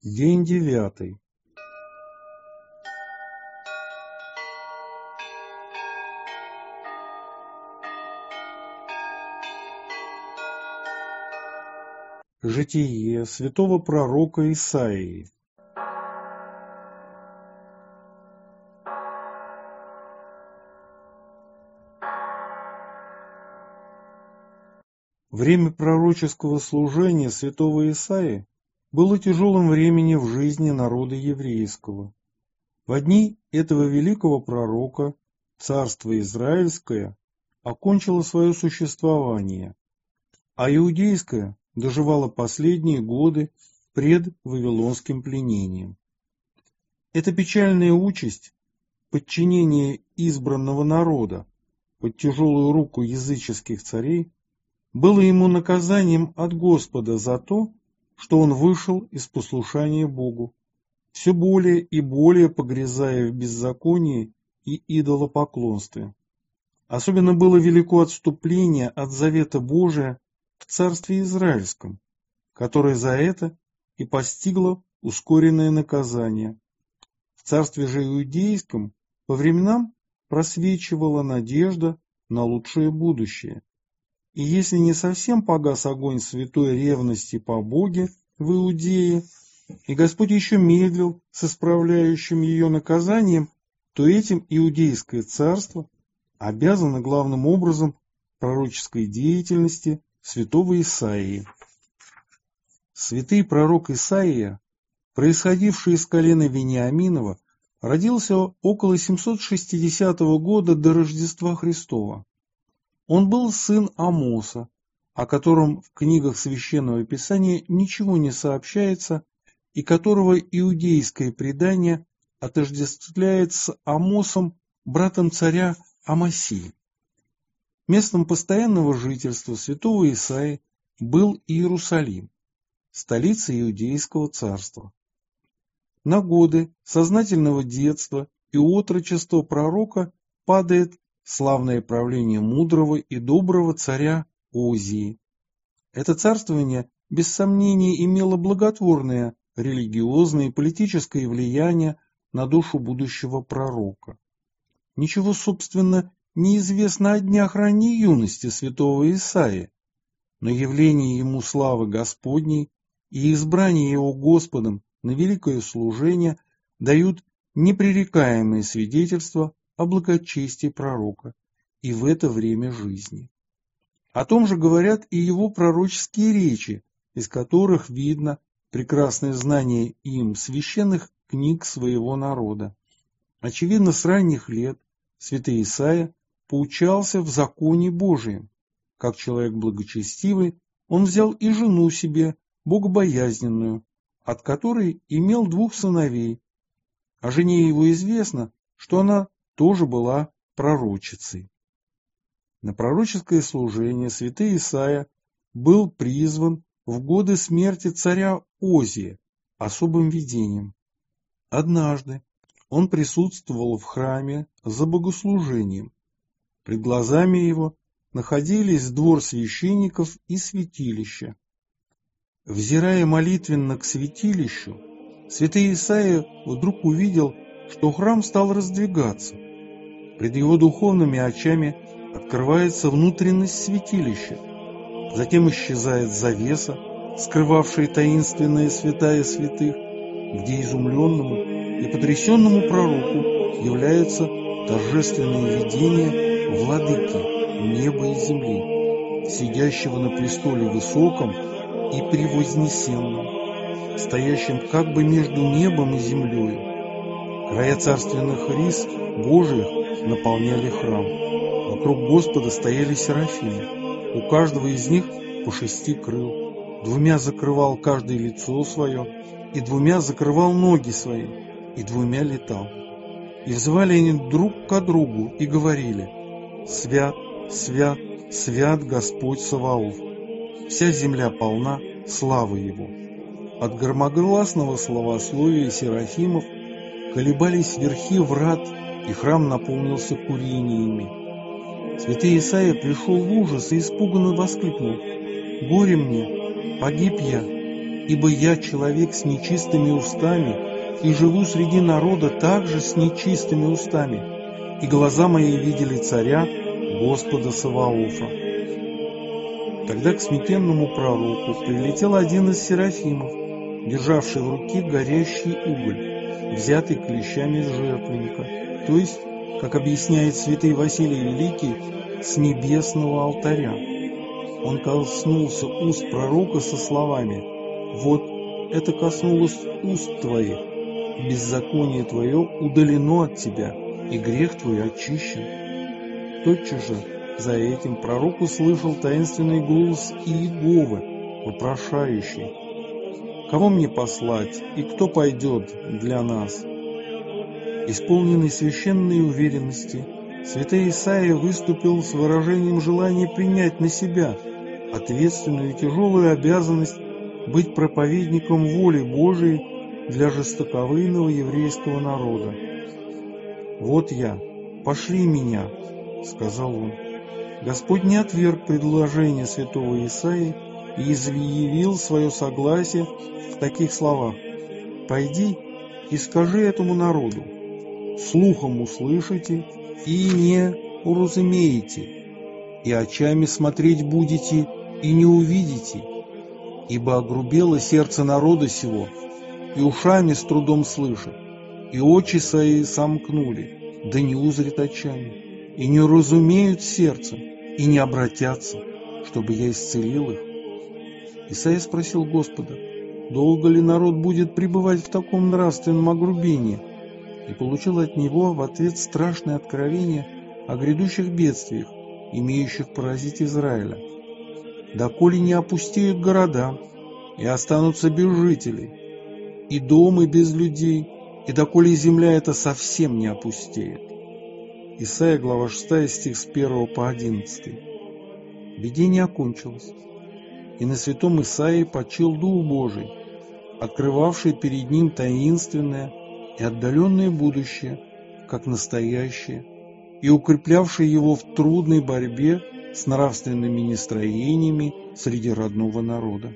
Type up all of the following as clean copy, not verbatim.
День 9. Житие святого пророка Исаии. Время пророческого служения святого Исаии было тяжелым временем в жизни народа еврейского. В дни этого великого пророка царство Израильское окончило свое существование, а иудейское доживало последние годы пред вавилонским пленением. Эта печальная участь, подчинение избранного народа под тяжелую руку языческих царей, было ему наказанием от Господа за то, что он вышел из послушания Богу, все более и более погрязая в беззаконии и идолопоклонстве. Особенно было велико отступление от завета Божия в царстве Израильском, которое за это и постигло ускоренное наказание. В царстве же Иудейском по временам просвечивала надежда на лучшее будущее. И если не совсем погас огонь святой ревности по Боге в Иудее, и Господь еще медлил с исправляющим ее наказанием, то этим Иудейское царство обязано главным образом пророческой деятельности святого Исаии. Святый пророк Исаия, происходивший из колена Вениаминова, родился около 760 года до Рождества Христова. Он был сын Амоса, о котором в книгах Священного Писания ничего не сообщается и которого иудейское предание отождествляет с Амосом, братом царя Амасии. Местом постоянного жительства святого Исаии был Иерусалим, столица Иудейского царства. На годы сознательного детства и отрочества пророка падает славное правление мудрого и доброго царя Озии. Это царствование, без сомнения, имело благотворное религиозное и политическое влияние на душу будущего пророка. Ничего, собственно, не известно о днях ранней юности святого Исаии, но явление ему славы Господней и избрание его Господом на великое служение дают непререкаемые свидетельства о благочестии пророка и в это время жизни. О том же говорят и его пророческие речи, из которых видно прекрасное знание им священных книг своего народа. Очевидно, с ранних лет святый Исаия поучался в законе Божием. Как человек благочестивый, он взял и жену себе, богобоязненную, от которой имел 2 сыновей. О жене его известно, что она тоже была пророчицей. На пророческое служение святый Исаия был призван в годы смерти царя Озия особым видением. Однажды он присутствовал в храме за богослужением. Пред глазами его находились двор священников и святилище. Взирая молитвенно к святилищу, святый Исаия вдруг увидел, что храм стал раздвигаться. Пред его духовными очами открывается внутренность святилища, затем исчезает завеса, скрывавшая таинственные святая святых, где изумленному и потрясенному пророку является торжественное видение владыки неба и земли, сидящего на престоле высоком и превознесенном, стоящем как бы между небом и землей. Края царственных рис Божиих наполняли храм. Вокруг Господа стояли серафимы, у каждого из них по 6 крыл. 2 закрывал каждое лицо свое, и 2 закрывал ноги свои, и 2 летал. И взывали они друг к другу и говорили: «Свят, свят, свят Господь Саваоф! Вся земля полна славы Его». От громогласного славословия серафимов колебались верхи врат, и храм наполнился курениями. Святый Исаия пришел в ужас и испуганно воскликнул: «Горе мне! Погиб я! ибо я человек с нечистыми устами, и живу среди народа также с нечистыми устами, и глаза мои видели царя, Господа Саваофа». Тогда к смятенному пророку прилетел один из серафимов, державший в руке горящий уголь, взятый клещами из жертвенника, то есть, как объясняет святый Василий Великий, с небесного алтаря. Он коснулся уст пророка со словами: «Вот это коснулось уст твоих, беззаконие твое удалено от тебя, и грех твой очищен». Тотчас же за этим пророк услышал таинственный голос Иеговы, вопрошающий: «Кого мне послать, и кто пойдет для нас?» Исполненный священной уверенности, святой Исаия выступил с выражением желания принять на себя ответственную и тяжелую обязанность быть проповедником воли Божией для жестоковыйного еврейского народа. «Вот я, пошли меня», — сказал он. Господь не отверг предложение святого Исаии и изъявил свое согласие в таких словах: «Пойди и скажи этому народу: слухом услышите и не уразумеете, и очами смотреть будете и не увидите, ибо огрубело сердце народа сего, и ушами с трудом слышат, и очи свои сомкнули, да не узрят очами, и не уразумеют сердцем, и не обратятся, чтобы я исцелил их». Исаия спросил Господа: долго ли народ будет пребывать в таком нравственном огрубении, и получил от него в ответ страшное откровение о грядущих бедствиях, имеющих поразить Израиля. «Доколе не опустеют города, и останутся без жителей, и дома без людей, и доколе земля эта совсем не опустеет». Исайя, глава 6, стих с 1 по 11. Видение окончилось, и на святом Исаии почил Дух Божий, открывавший перед ним таинственное и отдаленное будущее, как настоящее, и укреплявший его в трудной борьбе с нравственными нестроениями среди родного народа.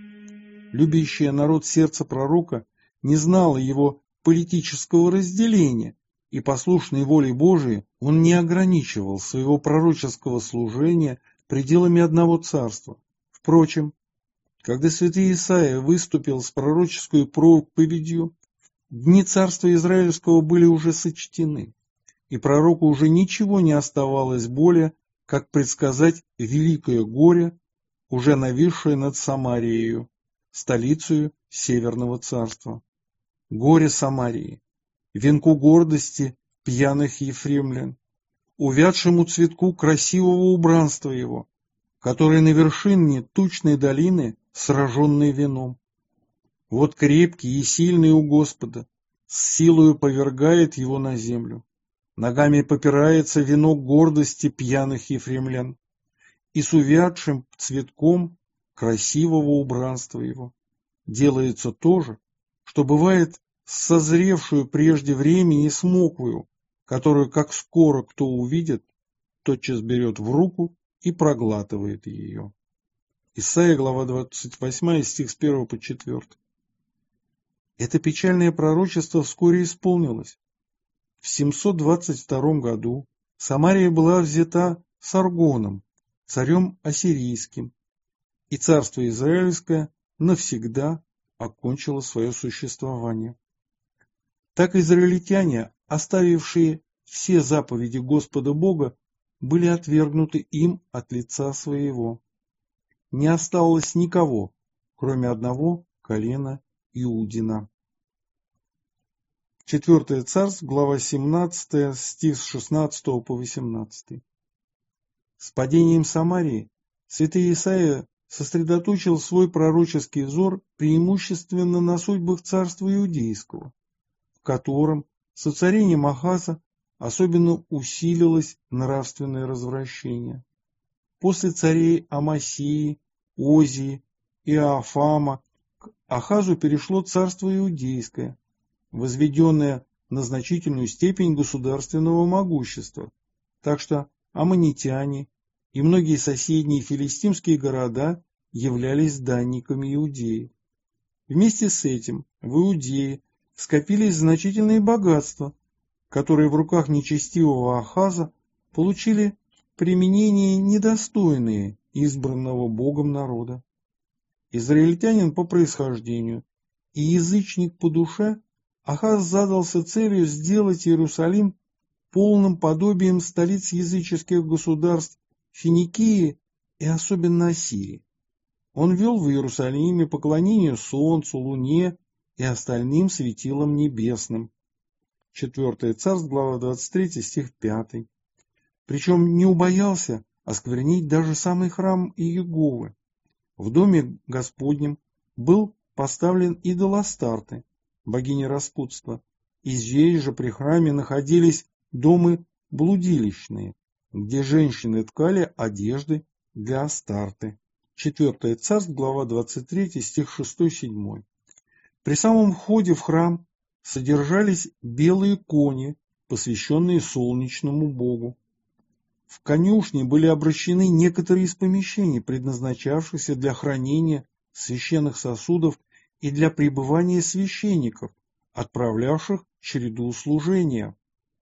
Любящее народ сердце пророка не знало его политического разделения, и послушной воле Божией он не ограничивал своего пророческого служения пределами одного царства. Впрочем, когда святый Исаия выступил с пророческой проповедью, дни царства Израильского были уже сочтены, и пророку уже ничего не оставалось более, как предсказать великое горе, уже нависшее над Самарией, столицей Северного царства. Горе Самарии, венку гордости пьяных ефремлян, увядшему цветку красивого убранства его, который на вершине тучной долины, сраженный вином. Вот крепкий и сильный у Господа, с силою повергает его на землю. Ногами попирается венок гордости пьяных ефремлян, и с увядшим цветком красивого убранства его делается то же, что бывает с созревшую прежде времени смоквою, которую, как скоро кто увидит, тотчас берет в руку и проглатывает ее. Исайя, глава 28, стих с 1 по 4. Это печальное пророчество вскоре исполнилось. В 722 году Самария была взята Саргоном, царем ассирийским, и царство Израильское навсегда окончило свое существование. Так израильтяне, оставившие все заповеди Господа Бога, были отвергнуты им от лица своего. Не осталось никого, кроме одного колена Иудина. 4 Царств, глава 17, стих с 16 по 18. С падением Самарии святый Исаия сосредоточил свой пророческий взор преимущественно на судьбах царства Иудейского, в котором с воцарением Ахаза особенно усилилось нравственное развращение. После царей Амасии, Озии и Иоафама к Ахазу перешло царство Иудейское, возведенное на значительную степень государственного могущества, так что аммонитяне и многие соседние филистимские города являлись данниками Иудеи. Вместе с этим в Иудее скопились значительные богатства, которые в руках нечестивого Ахаза получили применение недостойные избранного Богом народа. Израильтянин по происхождению и язычник по душе, Ахаз задался целью сделать Иерусалим полным подобием столиц языческих государств Финикии и особенно Ассирии. Он вел в Иерусалиме поклонение солнцу, луне и остальным светилам небесным. 4 Царств, глава 23, стих 5. Причем не убоялся осквернить даже самый храм Иеговы. В доме Господнем был поставлен идол Астарты, богини распутства, и здесь же при храме находились домы блудилищные, где женщины ткали одежды для Астарты. 4 Царств, глава 23, стих 6-7. При самом входе в храм содержались белые кони, посвященные солнечному богу. В конюшне были обращены некоторые из помещений, предназначавшихся для хранения священных сосудов и для пребывания священников, отправлявших череду служения.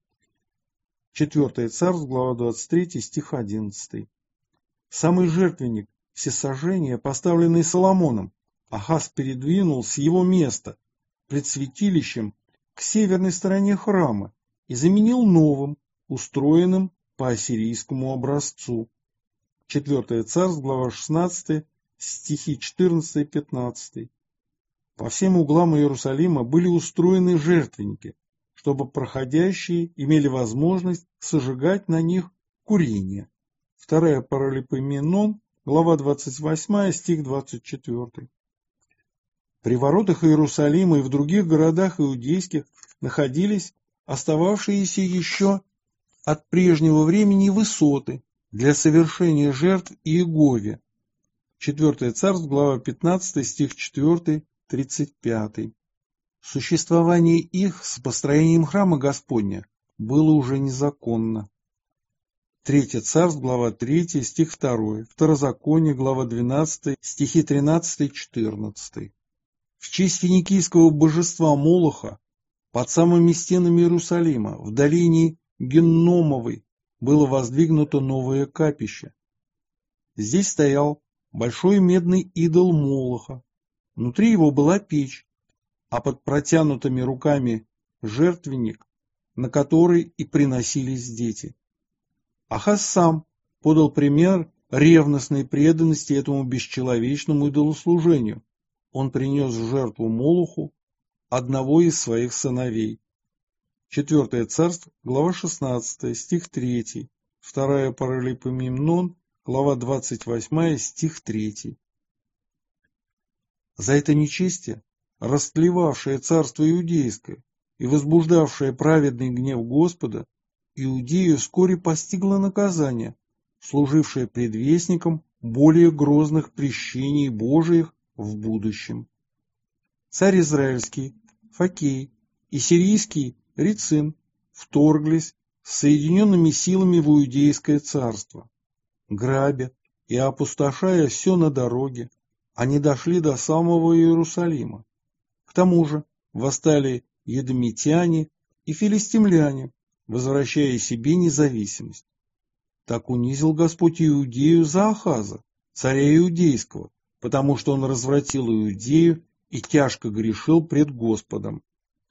4 Царств, глава 23, стих 11. Самый жертвенник всесожжения, поставленный Соломоном, Ахаз передвинул с его места пред святилищем к северной стороне храма и заменил новым, устроенным по ассирийскому образцу. 4 Царств, глава 16, стихи 14-15. По всем углам Иерусалима были устроены жертвенники, чтобы проходящие имели возможность сожигать на них курение. 2 Паралипоменон, глава 28, стих 24. При воротах Иерусалима и в других городах иудейских находились остававшиеся еще от прежнего времени высоты для совершения жертв Иегове. 4 Царств, глава 15, стих 4, 35. Существование их с построением храма Господня было уже незаконно. 3 Царств, глава 3, стих 2, Второзаконие, глава 12, стихи 13-14. В честь финикийского божества Молоха под самыми стенами Иерусалима, в долине Генномовой, было воздвигнуто новое капище. Здесь стоял большой медный идол Молоха. Внутри его была печь, а под протянутыми руками жертвенник, на который и приносились дети. Ахаз сам подал пример ревностной преданности этому бесчеловечному идолослужению. Он принес в жертву Молоху одного из своих сыновей. 4 Царств, глава 16, стих 3, 2 Паралипоменон, глава 28, стих 3. За это нечестие, растлевавшее царство иудейское и возбуждавшее праведный гнев Господа, Иудею вскоре постигло наказание, служившее предвестником более грозных прещений Божиих в будущем. Царь израильский Фокей и сирийский Рецин вторглись с соединенными силами в Иудейское царство. Грабя и опустошая все на дороге, они дошли до самого Иерусалима. К тому же восстали едомитяне и филистимляне, возвращая себе независимость. Так унизил Господь Иудею за Ахаза, царя Иудейского, потому что он развратил Иудею и тяжко грешил пред Господом.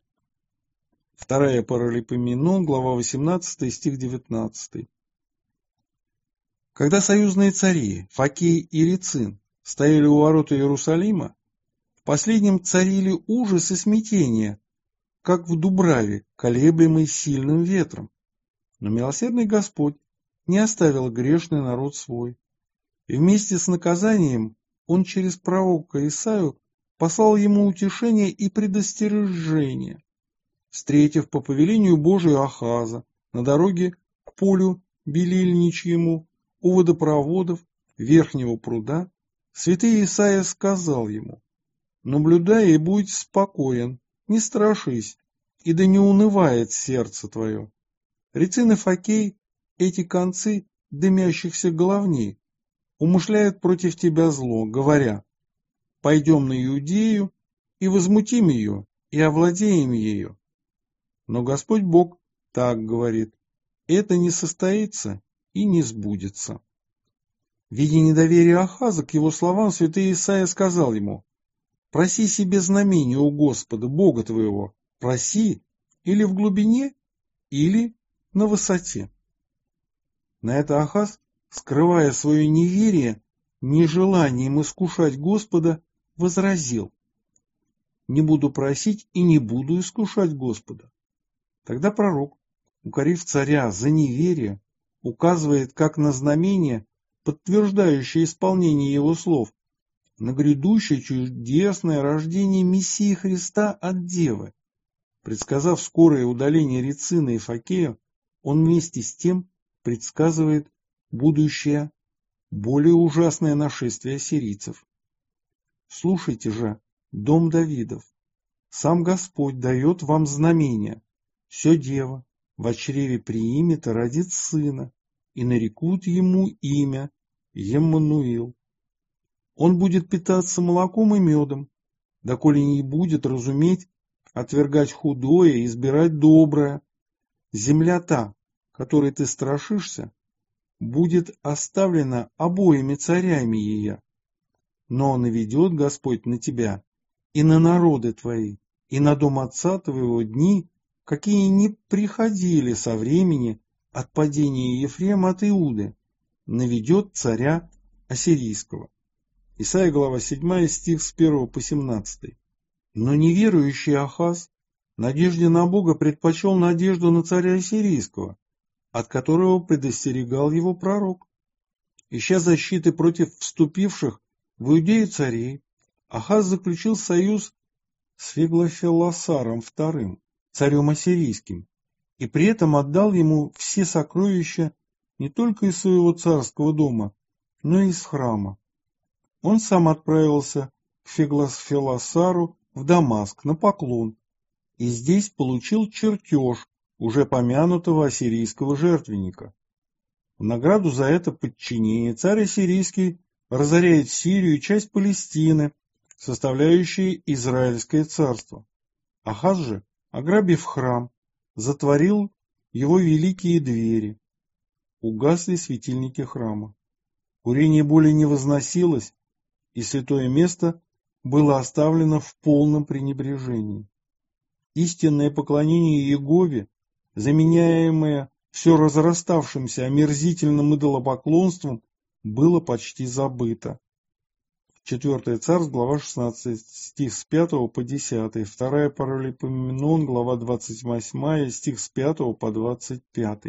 2 Паралипоменон, глава 18, стих 19. Когда союзные цари Фокей и Рецин стояли у ворот Иерусалима, в последнем царили ужас и смятение, как в дубраве, колеблемой сильным ветром. Но милосердный Господь не оставил грешный народ свой, и вместе с наказанием Он через пророка Исаию послал ему утешение и предостережение. Встретив по повелению Божию Ахаза на дороге к полю Белильничьему у водопроводов Верхнего пруда, святый Исаия сказал ему: «Наблюдай и будь спокоен, не страшись, и да не унывает сердце твое». Рецин и Фокей, эти концы дымящихся головней, умышляют против тебя зло, говоря: «Пойдем на Иудею и возмутим ее, и овладеем ею. Но Господь Бог так говорит: это не состоится и не сбудется. Видя недоверие Ахаза к его словам, святый Исаия сказал ему: проси себе знамение у Господа, Бога твоего, проси или в глубине, или на высоте. На это Ахаз, скрывая свое неверие, нежеланием искушать Господа, возразил: не буду просить и не буду искушать Господа. Тогда пророк, укорив царя за неверие, указывает как на знамение, подтверждающее исполнение его слов, на грядущее чудесное рождение Мессии Христа от Девы. Предсказав скорое удаление Рецина и Факея, он вместе с тем предсказывает будущее, более ужасное нашествие ассирийцев. Слушайте же, дом Давидов, сам Господь дает вам знамение: все дева во чреве приимет и родит сына, и нарекут ему имя Еммануил. Он будет питаться молоком и медом, доколе не будет разуметь отвергать худое и избирать доброе. Земля та, которой ты страшишься, будет оставлена обоими царями ее. Но наведет Господь на тебя и на народы твои, и на дом отца твоего дни, какие не приходили со времени от падения Ефрема от Иуды, наведет царя ассирийского. Исайя, глава 7, стих с 1 по 17. Но неверующий Ахаз надежде на Бога предпочел надежду на царя ассирийского, от которого предостерегал его пророк. Ища защиты против вступивших в Иудею царей, Ахаз заключил союз с Феглофелосаром II, царем ассирийским, и при этом отдал ему все сокровища не только из своего царского дома, но и из храма. Он сам отправился к Феглофелосару в Дамаск на поклон, и здесь получил чертеж уже помянутого ассирийского жертвенника. В награду за это подчинение царь ассирийский разоряет Сирию и часть Палестины, составляющие Израильское царство. Ахаз же, ограбив храм, затворил его великие двери. Угасли светильники храма. Курение более не возносилось, и святое место было оставлено в полном пренебрежении. Истинное поклонение Иегове, заменяемое все разраставшимся омерзительным идолопоклонством, было почти забыто. 4 Царств, глава 16, стих с 5 по 10, 2 Паралипоменон, глава 28, стих с 5 по 25.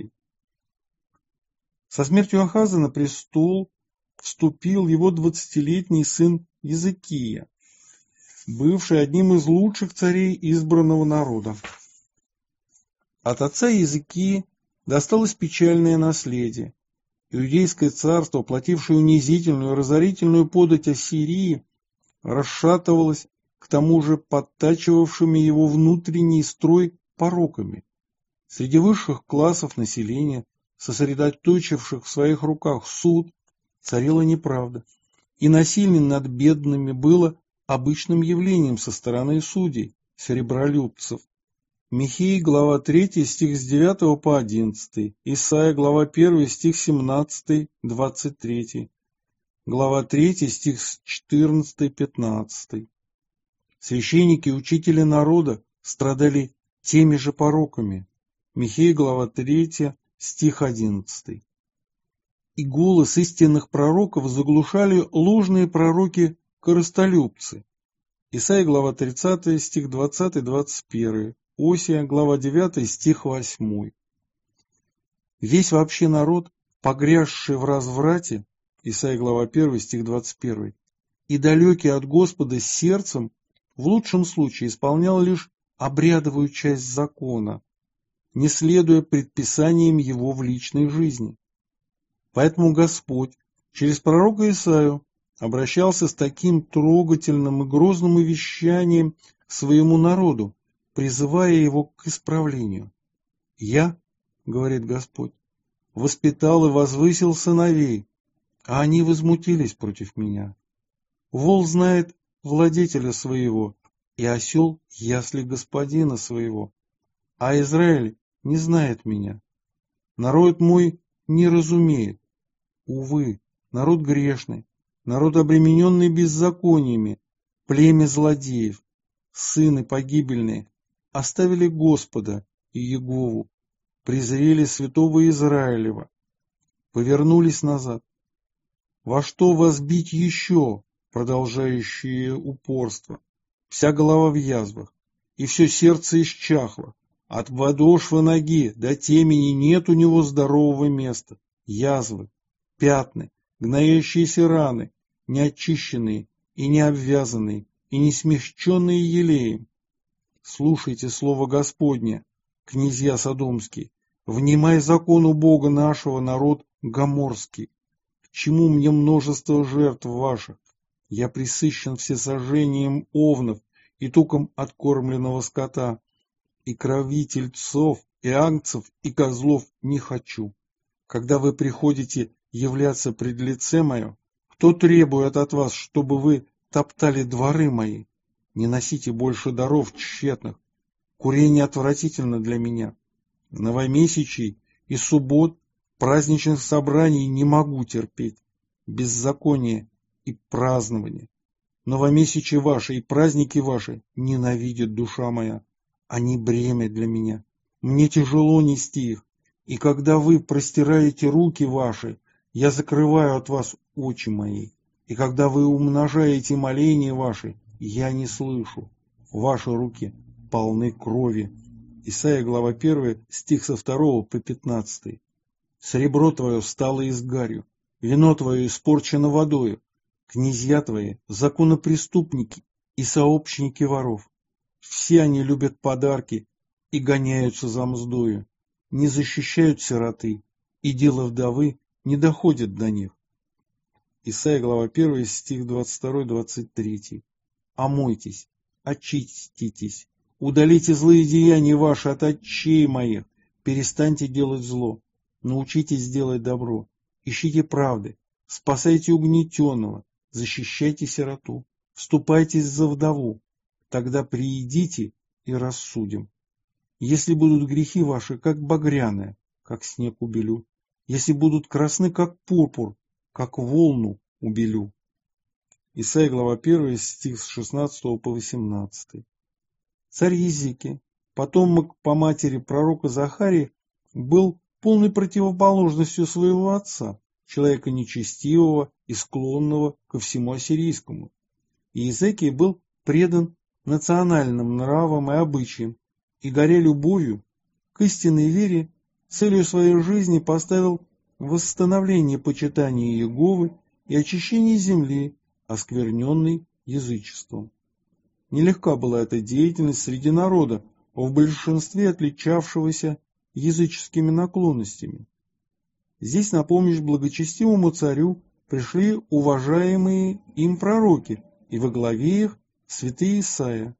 Со смертью Ахаза на престол вступил его 20-летний сын Иезекия, бывший одним из лучших царей избранного народа. От отца Иезекии досталось печальное наследие. Иудейское царство, платившее унизительную и разорительную подать Ассирии, расшатывалось, к тому же подтачивавшими его внутренний строй пороками. Среди высших классов населения, сосредоточивших в своих руках суд, царила неправда, и насилие над бедными было обычным явлением со стороны судей, серебролюбцев. Михея, глава 3, стих с 9 по 11, Исайя, глава 1, стих 17-23, глава 3, стих с 14-15. Священники и учители народа страдали теми же пороками. Михея, глава 3, стих 11. И голос истинных пророков заглушали ложные пророки-корыстолюбцы. Исайя, глава 30, стих 20-21. Осия, глава 9, стих 8. Весь вообще народ, погрязший в разврате, Исайя, глава 1, стих 21, и далекий от Господа сердцем, в лучшем случае исполнял лишь обрядовую часть закона, не следуя предписаниям его в личной жизни. Поэтому Господь через пророка Исаию обращался с таким трогательным и грозным увещанием к своему народу, призывая его к исправлению. «Я, — говорит Господь, — воспитал и возвысил сыновей, а они возмутились против меня. Вол знает владетеля своего, и осел ясли господина своего, а Израиль не знает меня. Народ мой не разумеет. Увы, народ грешный, народ обремененный беззакониями, племя злодеев, сыны погибельные, оставили Господа и Егову, презрели святого Израилева, повернулись назад. Во что вас бить еще, продолжающее упорство? Вся голова в язвах, и все сердце исчахло. От подошвы ноги до темени нет у него здорового места. Язвы, пятны, гноящиеся раны, неочищенные и не обвязанные, и не смягченные елеем. Слушайте слово Господне, князья содомские, внимай закону Бога нашего, народ гоморский. К чему мне множество жертв ваших? Я пресыщен всесожжением овнов и туком откормленного скота, и крови тельцов, и агнцев, и козлов не хочу. Когда вы приходите являться пред лице мое, кто требует от вас, чтобы вы топтали дворы мои? Не носите больше даров тщетных. Курение отвратительно для меня. Новомесячий и суббот, праздничных собраний не могу терпеть. Беззаконие и празднование. Новомесячие ваши и праздники ваши ненавидит душа моя. Они бремя для меня. Мне тяжело нести их. И когда вы простираете руки ваши, я закрываю от вас очи мои. И когда вы умножаете моления ваши, я не слышу. Ваши руки полны крови. Исайя, глава 1, стих со 2 по 15. Сребро твое стало изгарью, вино твое испорчено водою, князья твои законопреступники и сообщники воров. Все они любят подарки и гоняются за мздою, не защищают сироты, и дело вдовы не доходит до них. Исайя, глава 1, стих 22-23. Омойтесь, очиститесь, удалите злые деяния ваши от очей моих, перестаньте делать зло, научитесь делать добро, ищите правды, спасайте угнетенного, защищайте сироту, вступайтесь за вдову, тогда приидите и рассудим. Если будут грехи ваши, как багряные, как снег убелю, если будут красны, как пурпур, как волну убелю. Исайя, глава 1, стих с 16 по 18. Царь Езекия, потомок по матери пророка Захарии, был полной противоположностью своего отца, человека нечестивого и склонного ко всему ассирийскому. И Езекия был предан национальным нравам и обычаям, и, горя любовью к истинной вере, целью своей жизни поставил восстановление почитания Иеговы и очищение земли, оскверненной язычеством. Нелегка была эта деятельность среди народа, в большинстве отличавшегося языческими наклонностями. Здесь на помощь благочестивому царю пришли уважаемые им пророки, и во главе их святый Исаия.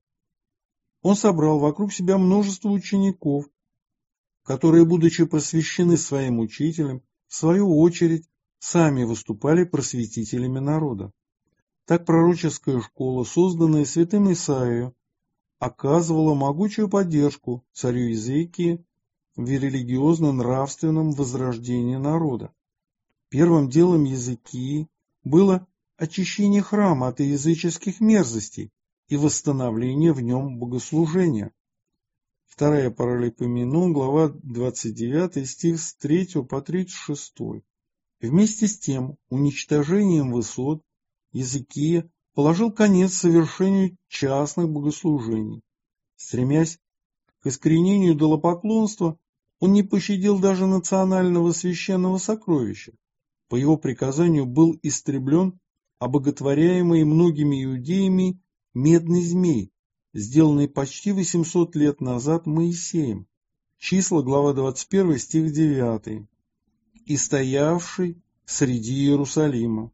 Он собрал вокруг себя множество учеников, которые, будучи просвещены своим учителем, в свою очередь сами выступали просветителями народа. Так пророческая школа, созданная святым Исаией, оказывала могучую поддержку царю Езекии в религиозно-нравственном возрождении народа. Первым делом Езекии было очищение храма от языческих мерзостей и восстановление в нем богослужения. Вторая Паралипоменон, глава 29, стих с 3 по 36. Вместе с тем уничтожением высот Езекия положил конец совершению частных богослужений. Стремясь к искоренению идолопоклонства, он не пощадил даже национального священного сокровища. По его приказанию был истреблен обоготворяемый многими иудеями медный змей, сделанный почти 800 лет назад Моисеем. Числа, глава 21, стих 9. И стоявший среди Иерусалима.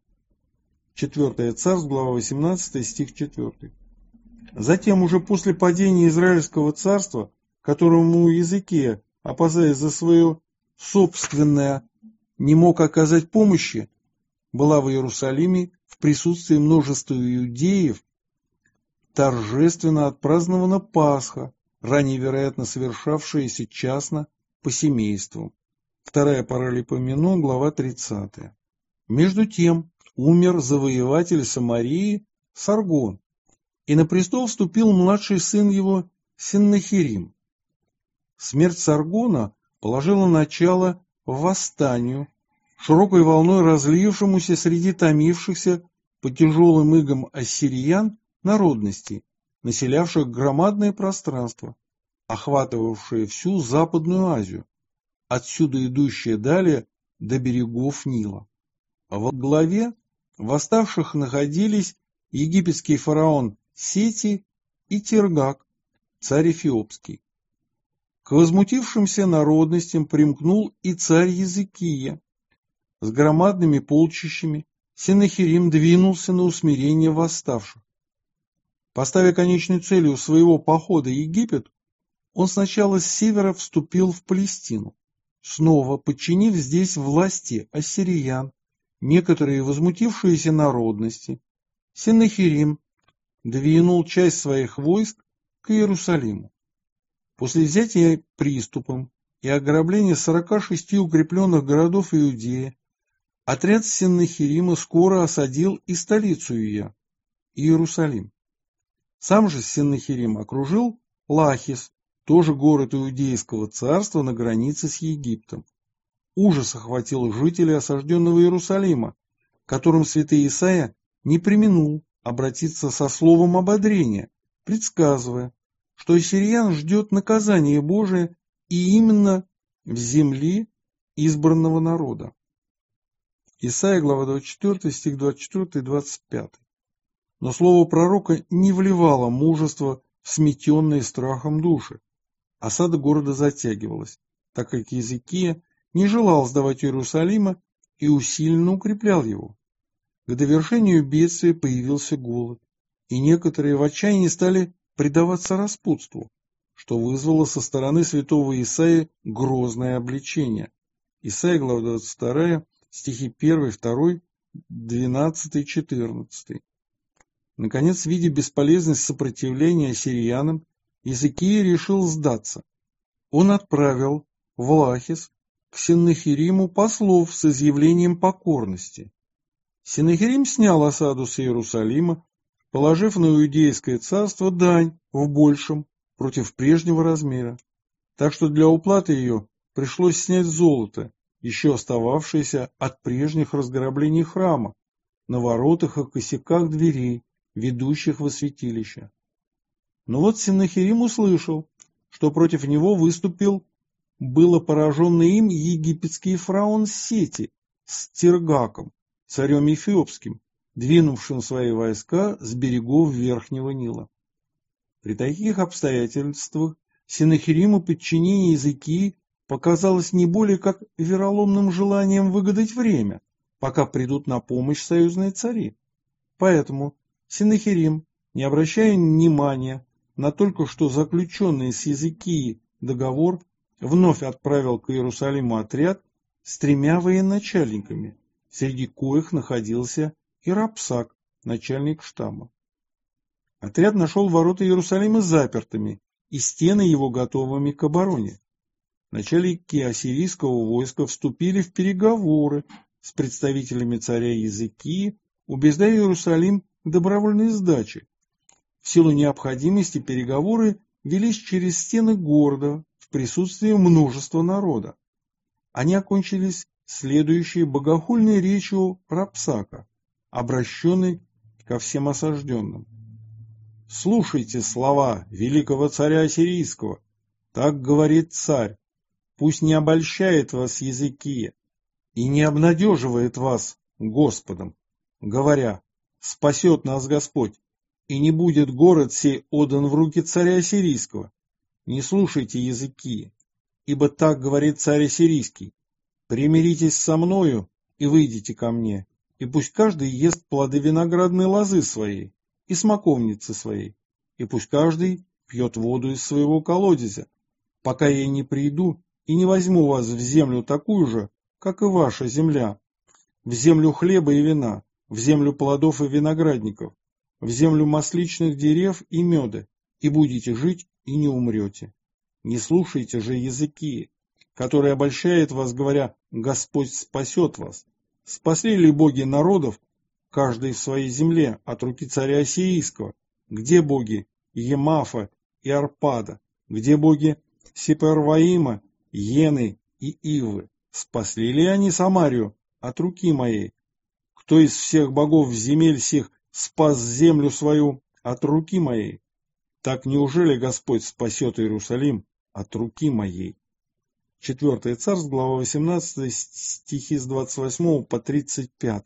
4 Царств, глава 18, стих 4. Затем, уже после падения Израильского царства, которому Езекия, опасаясь за свое собственное, не мог оказать помощи, была в Иерусалиме в присутствии множества иудеев торжественно отпразднована Пасха, ранее, вероятно, совершавшаяся частно по семействам. Вторая Паралипоменон, глава 30. Между тем умер завоеватель Самарии Саргон, и на престол вступил младший сын его Сеннахерим. Смерть Саргона положила начало восстанию, широкой волной разлившемуся среди томившихся по тяжелым игам ассириян народностей, населявших громадное пространство, охватывавшее всю Западную Азию, отсюда идущее далее до берегов Нила. Во главе восставших находились египетский фараон Сети и Тиргак, царь Эфиопский. К возмутившимся народностям примкнул и царь Языкия. С громадными полчищами Сеннахерим двинулся на усмирение восставших. Поставя конечной целью своего похода Египет, он сначала с севера вступил в Палестину, снова подчинив здесь власти ассириян, некоторые возмутившиеся народности. Сеннахерим двинул часть своих войск к Иерусалиму. После взятия приступом и ограбления 46 укрепленных городов Иудеи, отряд Сеннахерима скоро осадил и столицу ее, Иерусалим. Сам же Сеннахерим окружил Лахис, тоже город Иудейского царства на границе с Египтом. Ужас охватил жителей осажденного Иерусалима, которым святый Исаия не преминул обратиться со словом ободрения, предсказывая, что ассириян ждет наказание Божие и именно в земле избранного народа. Исайя, глава 24, стих 24 и 25. Но слово пророка не вливало мужества в сметенные страхом души. Осада города затягивалась, так как Езекия не желал сдавать Иерусалима и усиленно укреплял его. К довершению бедствия появился голод, и некоторые в отчаянии стали предаваться распутству, что вызвало со стороны святого Исаии грозное обличение. Исайя, глава 22, стихи 1, 2, 12 и 14. Наконец, видя бесполезность сопротивления ассирянам, Езекия решил сдаться. Он отправил в Лахис к Сеннахериму послов с изъявлением покорности. Сеннахерим снял осаду с Иерусалима, положив на Иудейское царство дань в большем против прежнего размера, так что для уплаты ее пришлось снять золото, еще остававшееся от прежних разграблений храма, на воротах и косяках дверей, ведущих во святилище. Но вот Сеннахерим услышал, что против него выступил было пораженный им египетский фараон Сети с Тиргаком, царем Эфиопским, двинувшим свои войска с берегов Верхнего Нила. При таких обстоятельствах Сеннахериму подчинение Езекии показалось не более как вероломным желанием выгадать время, пока придут на помощь союзные цари. Поэтому Сеннахерим, не обращая внимания на только что заключенный с Езекией договор, вновь отправил к Иерусалиму отряд с 3 военачальниками, среди коих находился и Рапсак, начальник штаба. Отряд нашел ворота Иерусалима запертыми и стены его готовыми к обороне. Начальники ассирийского войска вступили в переговоры с представителями царя Езекии, убеждая Иерусалим к добровольной сдаче. В силу необходимости переговоры велись через стены города в присутствии множества народа. Они окончились следующей богохульной речью Рапсака, обращенной ко всем осажденным. «Слушайте слова великого царя ассирийского, так говорит царь, пусть не обольщает вас Езекия и не обнадеживает вас Господом, говоря, спасет нас Господь, и не будет город сей отдан в руки царя ассирийского. Не слушайте Езекии, ибо так говорит царь ассирийский, примиритесь со мною и выйдите ко мне, и пусть каждый ест плоды виноградной лозы своей и смоковницы своей, и пусть каждый пьет воду из своего колодезя, пока я не приду и не возьму вас в землю такую же, как и ваша земля, в землю хлеба и вина, в землю плодов и виноградников, в землю масличных дерев и меда, и будете жить, и не умрете. Не слушайте же языки, которые обольщают вас, говоря: Господь спасет вас. Спасли ли боги народов, каждый в своей земле, от руки царя Ассирийского? Где боги Емафа и Арпада? Где боги Сеперваима, Йены и Ивы? Спасли ли они Самарию от руки моей? Кто из всех богов земель сих спас землю свою от руки моей? Так неужели Господь спасет Иерусалим от руки моей? 4 Царств, глава 18, стихи с 28 по 35.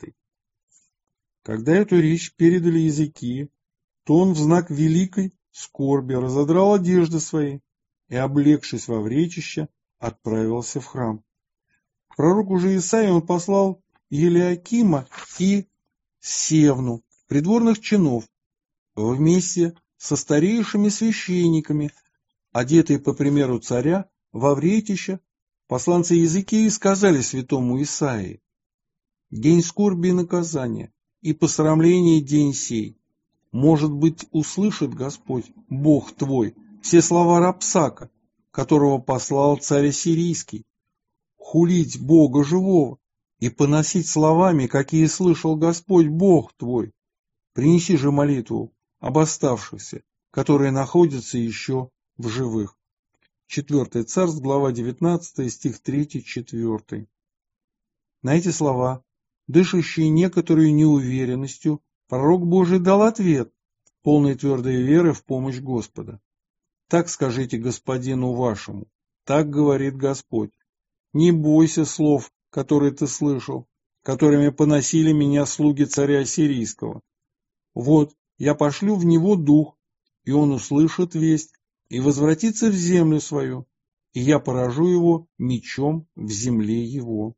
Когда эту речь передали Иезекии, то он в знак великой скорби разодрал одежды свои и, облегшись во вречище, отправился в храм. К пророку же Исаии он послал Елиакима и Севну, придворных чинов, вместе со старейшими священниками, одетые по примеру царя, во вретище. Посланцы Иезекии сказали святому Исаии: «День скорби и наказания, и посрамления день сей. Может быть, услышит Господь, Бог твой, все слова Рапсака, которого послал царь Ассирийский, хулить Бога живого и поносить словами, какие слышал Господь, Бог твой. Принеси же молитву об оставшихся, которые находятся еще в живых». 4 Царств, глава 19, стих 3-4. На эти слова, дышащие некоторой неуверенностью, пророк Божий дал ответ, полный твердой веры в помощь Господа. «Так скажите господину вашему, так говорит Господь, не бойся слов, которые ты слышал, которыми поносили меня слуги царя Ассирийского. Вот, я пошлю в него дух, и он услышит весть, и возвратится в землю свою, и я поражу его мечом в земле его».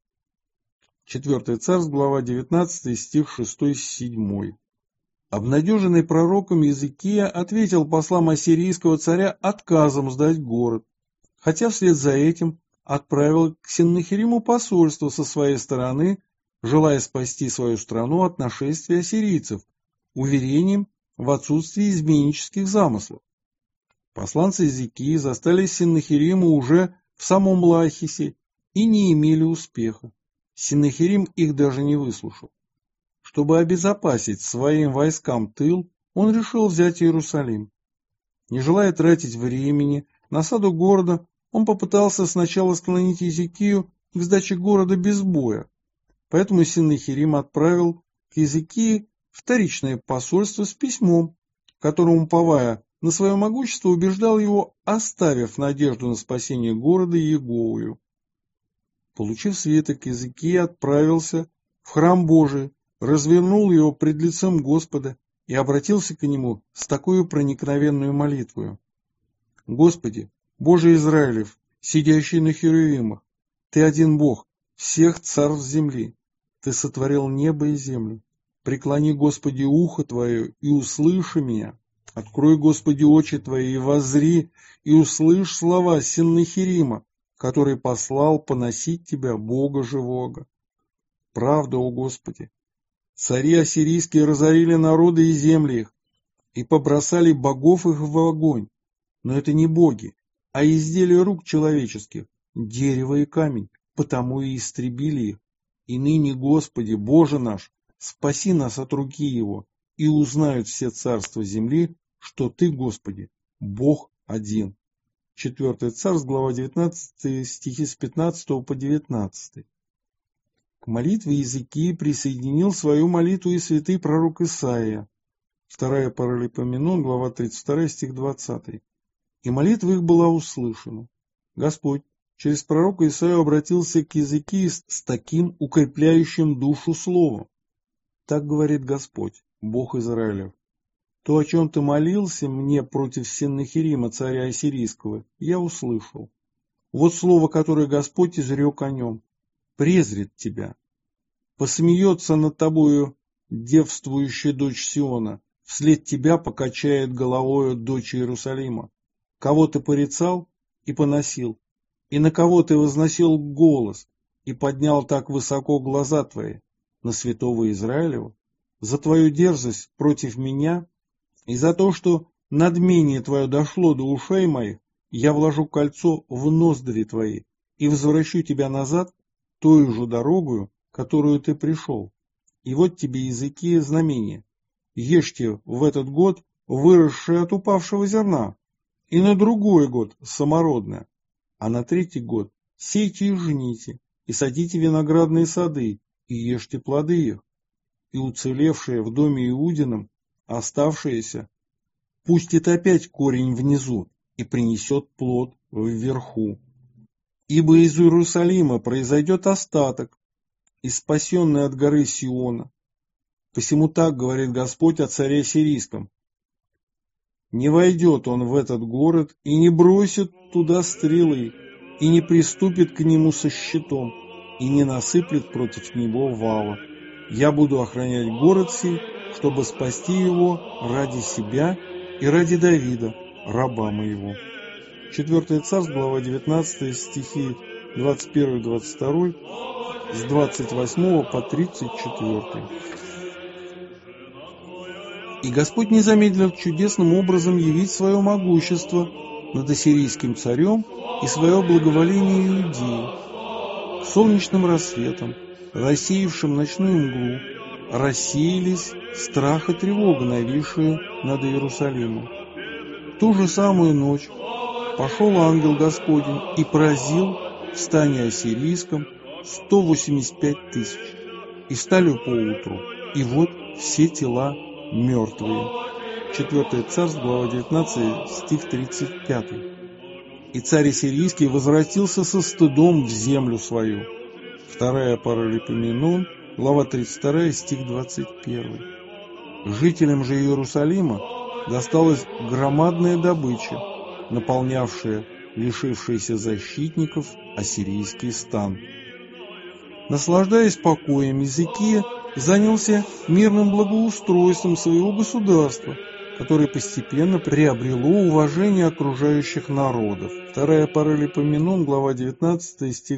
4 Царств, глава 19, стих 6-7. Обнадеженный пророком Иезекия ответил послам ассирийского царя отказом сдать город, хотя вслед за этим отправил к Сеннахериму посольство со своей стороны, желая спасти свою страну от нашествия ассирийцев, уверением в отсутствии изменнических замыслов. Посланцы Иезекии застали Сеннахерима уже в самом Лахисе и не имели успеха. Сеннахерим их даже не выслушал. Чтобы обезопасить своим войскам тыл, он решил взять Иерусалим. Не желая тратить времени на осаду города, он попытался сначала склонить Иезекию к сдаче города без боя. Поэтому Сеннахерим отправил к Иезекии вторичное посольство с письмом, которым, уповая на свое могущество, убеждал его, оставив надежду на спасение города Еговою. Получив свиток, Иезекия отправился в храм Божий, развернул его пред лицем Господа и обратился к нему с такой проникновенной молитвою: «Господи, Боже Израилев, сидящий на херувимах, Ты один Бог, всех царств земли, Ты сотворил небо и землю. Преклони, Господи, ухо Твое и услыши меня. Открой, Господи, очи Твои и воззри, и услышь слова Сеннахерима, который послал поносить Тебя, Бога живого. Правда, о Господи, цари ассирийские разорили народы и земли их, и побросали богов их в огонь. Но это не боги, а изделия рук человеческих, дерево и камень, потому и истребили их. И ныне, Господи, Боже наш, спаси нас от руки его, и узнают все царства земли, что Ты, Господи, Бог один». 4 Царств, глава 19, стихи с 15 по 19. К молитве Иезекии присоединил свою молитву и святый пророк Исаия. 2 Паралипоменон, глава 32, стих 20. И молитва их была услышана. Господь через пророка Исаию обратился к Иезекии с таким укрепляющим душу словом. «Так говорит Господь, Бог Израилев. То, о чем ты молился мне против Сеннахерима, царя Ассирийского, я услышал. Вот слово, которое Господь изрек о нем. Презрит тебя. Посмеется над тобою девствующая дочь Сиона, вслед тебя покачает головою дочь Иерусалима. Кого ты порицал и поносил, и на кого ты возносил голос, и поднял так высоко глаза твои, на святого Израилева? за твою дерзость против меня и за то, что надмение твое дошло до ушей моих, я вложу кольцо в ноздри твои и возвращу тебя назад той же дорогою, которую ты пришел. И вот тебе языки знамения. Ешьте в этот год выросшее от упавшего зерна, и на другой год самородное, а на третий год сейте и жните, и садите виноградные сады, и ешьте плоды их, и уцелевшие в доме Иудином, оставшиеся, пустит опять корень внизу и принесет плод вверху. Ибо из Иерусалима произойдет остаток, и спасенный от горы Сиона. Посему так говорит Господь о царе сирийском: не войдет он в этот город и не бросит туда стрелы, и не приступит к нему со щитом, и не насыплет против него вала. Я буду охранять город сей, чтобы спасти его ради себя и ради Давида, раба моего. 4 Царств, глава 19, стихи 21-22, с 28 по 34. И Господь не замедлил чудесным образом явить свое могущество над ассирийским царем и свое благоволение Иудеи. Солнечным рассветом, рассеявшим ночную мглу, рассеялись страх и тревога, нависшие над Иерусалимом. В ту же самую ночь пошел ангел Господень и поразил в стане ассирийском 185 тысяч, и встали поутру, и вот все тела мертвые. 4 Царств, глава 19, стих 35. И царь ассирийский возвратился со стыдом в землю свою. 2 Паралипоменон, глава 32, стих 21. Жителям же Иерусалима досталась громадная добыча, наполнявшая лишившийся защитников ассирийский стан. Наслаждаясь покоем, Иезекия занялся мирным благоустройством своего государства, которое постепенно приобрело уважение окружающих народов. 2 Паралипоменон, глава 19, стих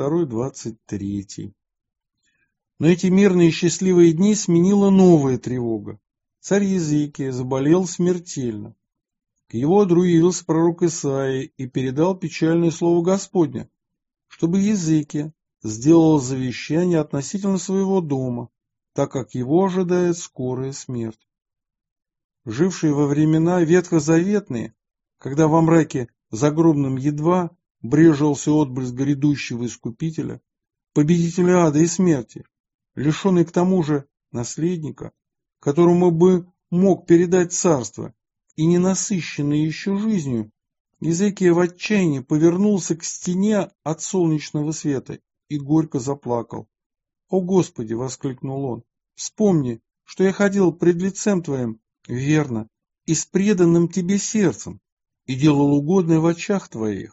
22-23. Но эти мирные и счастливые дни сменила новая тревога. Царь Иезекия заболел смертельно. К его одру явился пророк Исаия и передал печальное слово Господня, чтобы Иезекия сделал завещание относительно своего дома, так как его ожидает скорая смерть. Жившие во времена ветхозаветные, когда во мраке загробном едва брежился отблеск грядущего Искупителя, победителя ада и смерти, лишенный к тому же наследника, которому бы мог передать царство, и ненасыщенный еще жизнью, Иезекия в отчаянии повернулся к стене от солнечного света и горько заплакал. «О Господи!» — воскликнул он. «Вспомни, что я ходил пред лицем Твоим верно и с преданным Тебе сердцем, и делал угодное в очах Твоих».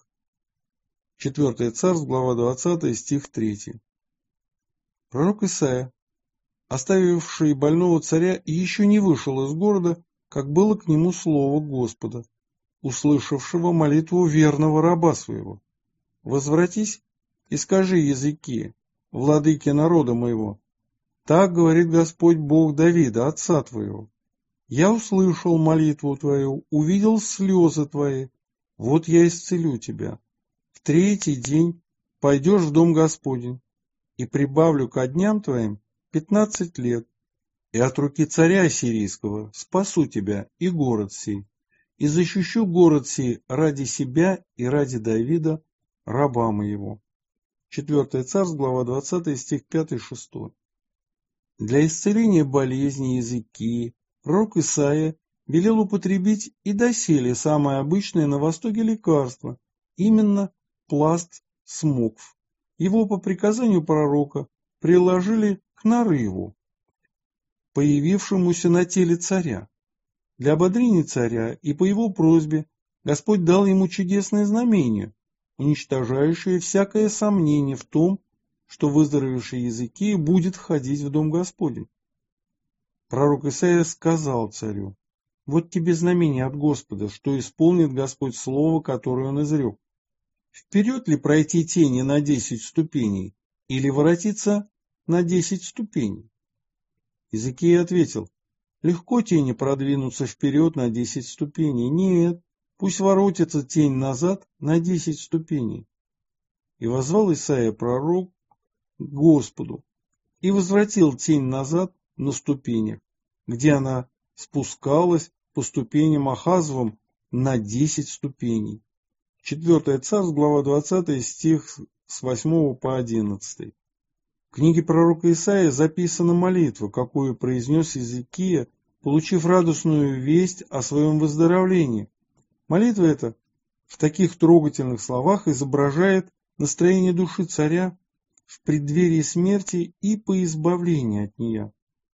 4 Царств, глава 20, стих 3. Пророк Исаия, оставивший больного царя, еще не вышел из города, как было к нему слово Господа, услышавшего молитву верного раба своего. «Возвратись и скажи Иезекии, владыке народа моего, так говорит Господь Бог Давида, отца твоего. Я услышал молитву твою, увидел слезы твои, вот я исцелю тебя. В третий день пойдешь в дом Господень, и прибавлю ко дням твоим 15 лет, и от руки царя ассирийского спасу тебя и город сей, и защищу город сей ради себя и ради Давида, раба моего». 4 Царств, глава 20, стих 5-6. Для исцеления болезни Иезекии пророк Исаия велел употребить и доселе самое обычное на Востоке лекарство, именно пласт смокв. Его по приказанию пророка приложили к нарыву, появившемуся на теле царя. Для ободрения царя и по его просьбе Господь дал ему чудесное знамение, уничтожающее всякое сомнение в том, что выздоровевший Иезекия будет входить в дом Господень. Пророк Исаия сказал царю: «Вот тебе знамение от Господа, что исполнит Господь слово, которое он изрек. Вперед ли пройти тени на 10 ступеней, или воротиться на 10 ступеней?» Иезекия ответил: легко тени продвинуться вперед на 10 ступеней. Нет, пусть воротится тень назад на 10 ступеней. И воззвал Исаия пророк к Господу, и возвратил тень назад на ступенях, где она спускалась по ступеням Ахазовым на 10 ступеней. 4 Царств, глава 20, стих с 8 по 11. В книге пророка Исаии записана молитва, какую произнес Иезекия, получив радостную весть о своем выздоровлении. Молитва эта в таких трогательных словах изображает настроение души царя в преддверии смерти и по избавлению от нее.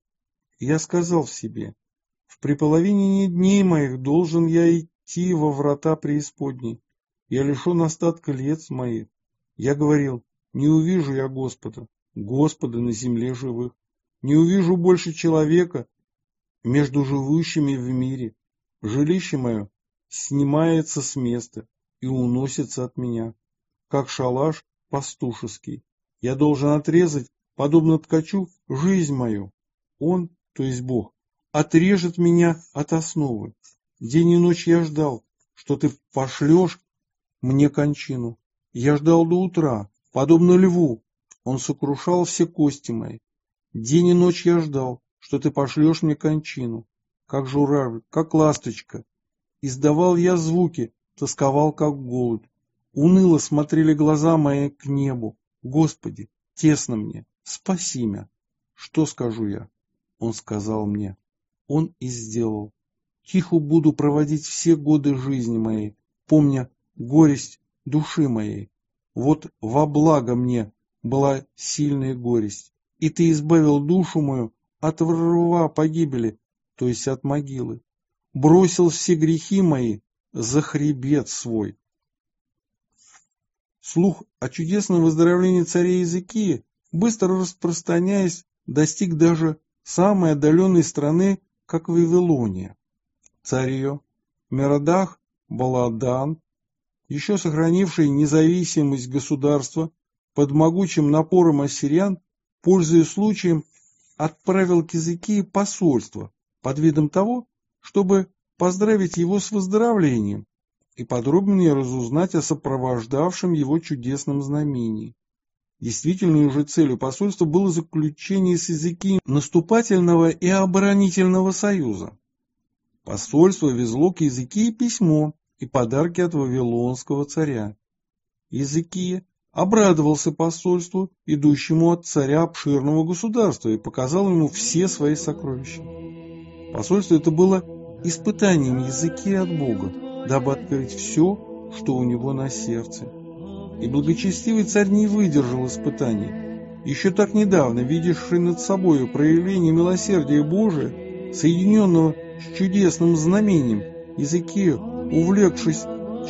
Я сказал в себе: в преполовине дней моих должен я идти во врата преисподней. Я лишен остатка лет моих. Я говорил: не увижу я Господа на земле живых. Не увижу больше человека между живущими в мире. Жилище мое снимается с места и уносится от меня, как шалаш пастушеский. Я должен отрезать, подобно ткачу, жизнь мою. Он, то есть Бог, отрежет меня от основы. День и ночь я ждал, что ты пошлешь мне кончину. Я ждал до утра, подобно льву. Он сокрушал все кости мои. День и ночь я ждал, что ты пошлешь мне кончину, как журавль, как ласточка. Издавал я звуки, тосковал, как голубь. Уныло смотрели глаза мои к небу. Господи, тесно мне, спаси меня. Что скажу я? Он сказал мне. Он и сделал. Тихо буду проводить все годы жизни моей, помня горесть души моей. Вот во благо мне была сильная горесть, и ты избавил душу мою от рва погибели, то есть от могилы. Бросил все грехи мои за хребет свой. Слух о чудесном выздоровлении царя Иезекии, быстро распространяясь, достиг даже самой отдаленной страны, как Вавилония. Царь ее, Меродах Баладан, еще сохранивший независимость государства под могучим напором ассирян, пользуясь случаем, отправил к Иезекии посольство под видом того, чтобы поздравить его с выздоровлением и подробнее разузнать о сопровождавшем его чудесном знамении. Действительной уже целью посольства было заключение с Иезекией наступательного и оборонительного союза. Посольство везло к Иезекии письмо и подарки от вавилонского царя. Иезекия обрадовался посольству, идущему от царя обширного государства, и показал ему все свои сокровища. Посольство это было испытанием Иезекии от Бога, дабы открыть все, что у него на сердце. И благочестивый царь не выдержал испытаний. Еще так недавно видевший над собой проявление милосердия Божия, соединенного с чудесным знамением, Иезекия, увлекшись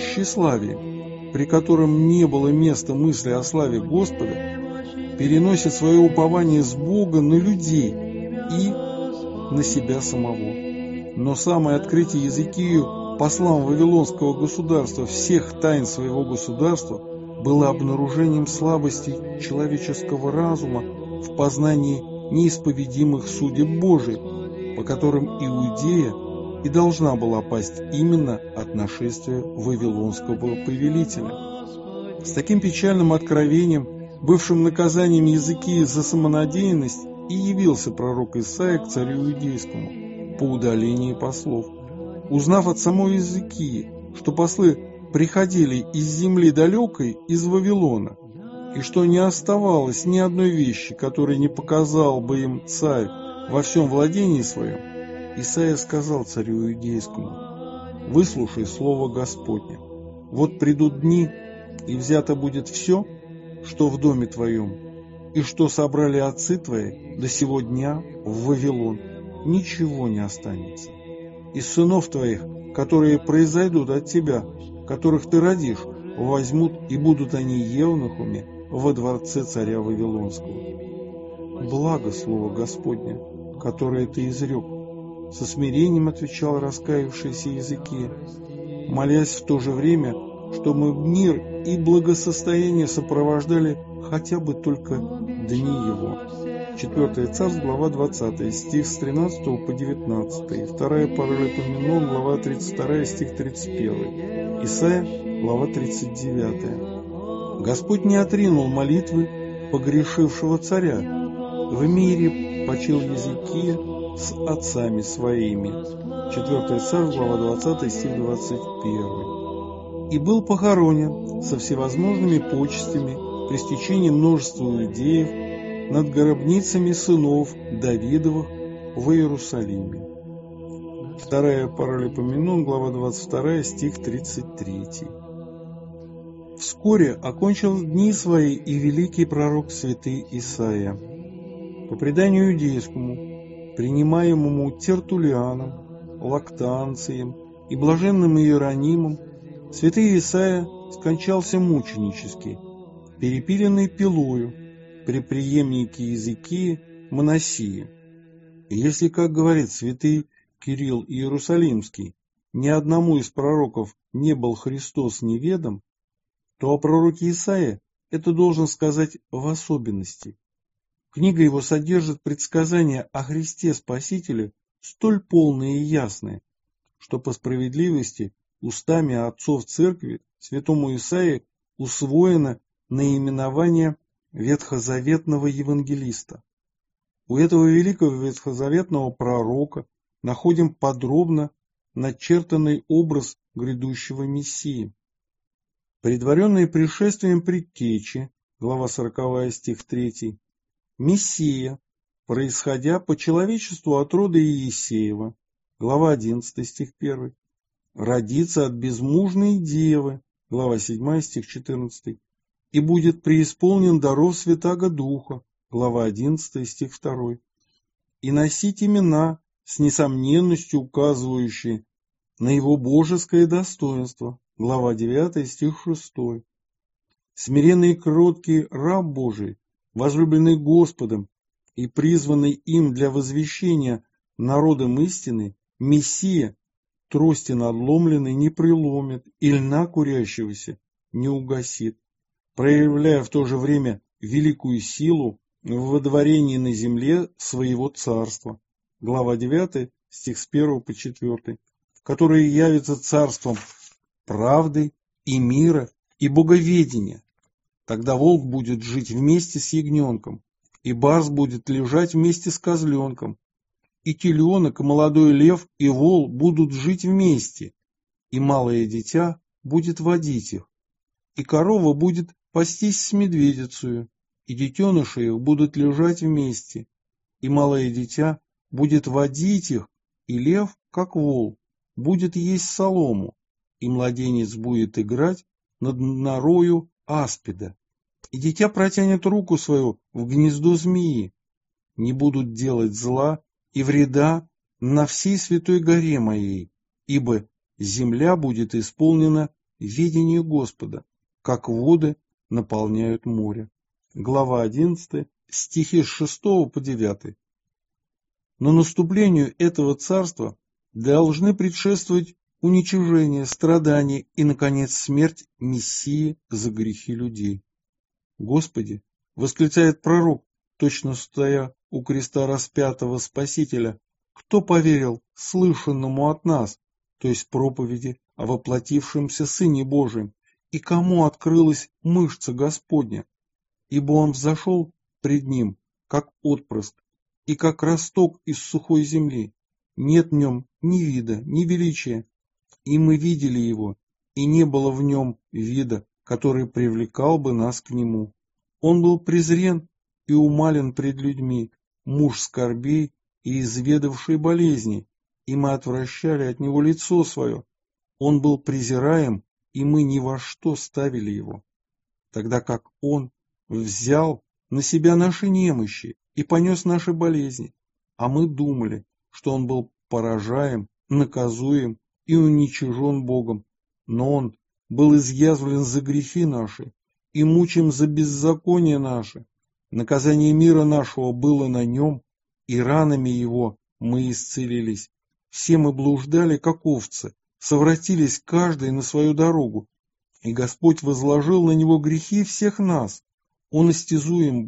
тщеславием, при котором не было места мысли о славе Господа, переносит свое упование с Бога на людей и на себя самого. Но самое открытие Иезекию послам вавилонского государства всех тайн своего государства было обнаружением слабостей человеческого разума в познании неисповедимых судеб Божиих, по которым Иудея и должна была пасть именно от нашествия вавилонского повелителя. С таким печальным откровением, бывшим наказанием Иезекии за самонадеянность, и явился пророк Исаия к царю Иудейскому по удалении послов. Узнав от самой Иезекии, что послы приходили из земли далекой, из Вавилона, и что не оставалось ни одной вещи, которой не показал бы им царь во всем владении своем, Исаия сказал царю Иудейскому: «Выслушай слово Господне. Вот придут дни, и взято будет все, что в доме твоем, и что собрали отцы твои до сего дня в Вавилон, ничего не останется. Из сынов твоих, которые произойдут от тебя, которых ты родишь, возьмут, и будут они евнухами во дворце царя Вавилонского». Благо слово Господне, которое ты изрек, со смирением отвечал раскаявшийся Иезекия, молясь в то же время, чтобы мир и благосостояние сопровождали хотя бы только дни его. 4 Царств, глава 20, стих с 13 по 19, 2 Паралипоменон, глава 32, стих 31, Исайя, глава 39. Господь не отринул молитвы погрешившего царя. В мире почил Езекия с отцами своими. 4 Царств, глава 20, стих 21. И был похоронен со всевозможными почестями при стечении множества иудеев над гробницами сынов Давидовых в Иерусалиме. 2 Паралипоменон, глава 22, стих 33. Вскоре окончил дни свои и великий пророк святый Исаия. По преданию иудейскому, принимаемому Тертуллианом, Лактанцием и блаженным Иеронимом, святый Исаия скончался мученически, перепиленный пилою, при преемнике Иезекии Манассии. И если, как говорит святый Кирилл Иерусалимский, ни одному из пророков не был Христос неведом, то о пророке Исаии это должен сказать в особенности. Книга его содержит предсказания о Христе Спасителе столь полные и ясные, что по справедливости устами отцов церкви святому Исаии усвоено наименование ветхозаветного евангелиста. У этого великого ветхозаветного пророка находим подробно начертанный образ грядущего Мессии. Предваренный пришествием предтечи, глава 40, стих 3, Мессия, происходя по человечеству от рода Иисеева, глава 11, стих 1, родится от безмужной девы, глава 7, стих 14, и будет преисполнен даров Святаго Духа, глава 11, стих 2, и носить имена, с несомненностью указывающие на его божеское достоинство, глава 9, стих 6. Смиренный и кроткий раб Божий, возлюбленный Господом и призванный им для возвещения народом истины, Мессия, трости надломленной не преломит и льна курящегося не угасит, проявляя в то же время великую силу в водворении на земле своего царства. Глава 9, стих с 1 по 4, которое явится царством правды и мира и боговедения. Тогда волк будет жить вместе с ягненком, и барс будет лежать вместе с козленком, и теленок, и молодой лев, и вол будут жить вместе, и малое дитя будет водить их, и корова будет пастись с медведицею, и детеныши их будут лежать вместе, и малое дитя будет водить их, и лев, как вол, будет есть солому, и младенец будет играть над норою аспида, и дитя протянет руку свою в гнездо змеи. Не будут делать зла и вреда на всей святой горе моей, ибо земля будет исполнена ведению Господа, как воды наполняют море. Глава 11, стихи с 6 по 9. Но наступлению этого царства должны предшествовать уничижение, страдания и, наконец, смерть Мессии за грехи людей. Господи, восклицает пророк, точно стоя у креста распятого Спасителя, кто поверил слышанному от нас, то есть проповеди о воплотившемся Сыне Божьем, и кому открылась мышца Господня? Ибо он взошел пред ним, как отпрыск, и как росток из сухой земли. Нет в нем ни вида, ни величия. И мы видели его, и не было в нем вида, который привлекал бы нас к нему. Он был презрен и умален пред людьми, муж скорбей и изведавший болезни, и мы отвращали от него лицо свое. Он был презираем, и мы ни во что ставили его. Тогда как он взял на себя наши немощи и понес наши болезни, а мы думали, что он был поражаем, наказуем и уничижен Богом, но он был изъязвлен за грехи наши и мучим за беззаконие наше. Наказание мира нашего было на нем, и ранами его мы исцелились. Все мы блуждали, как овцы, совратились каждый на свою дорогу, и Господь возложил на него грехи всех нас. Он истязуем был,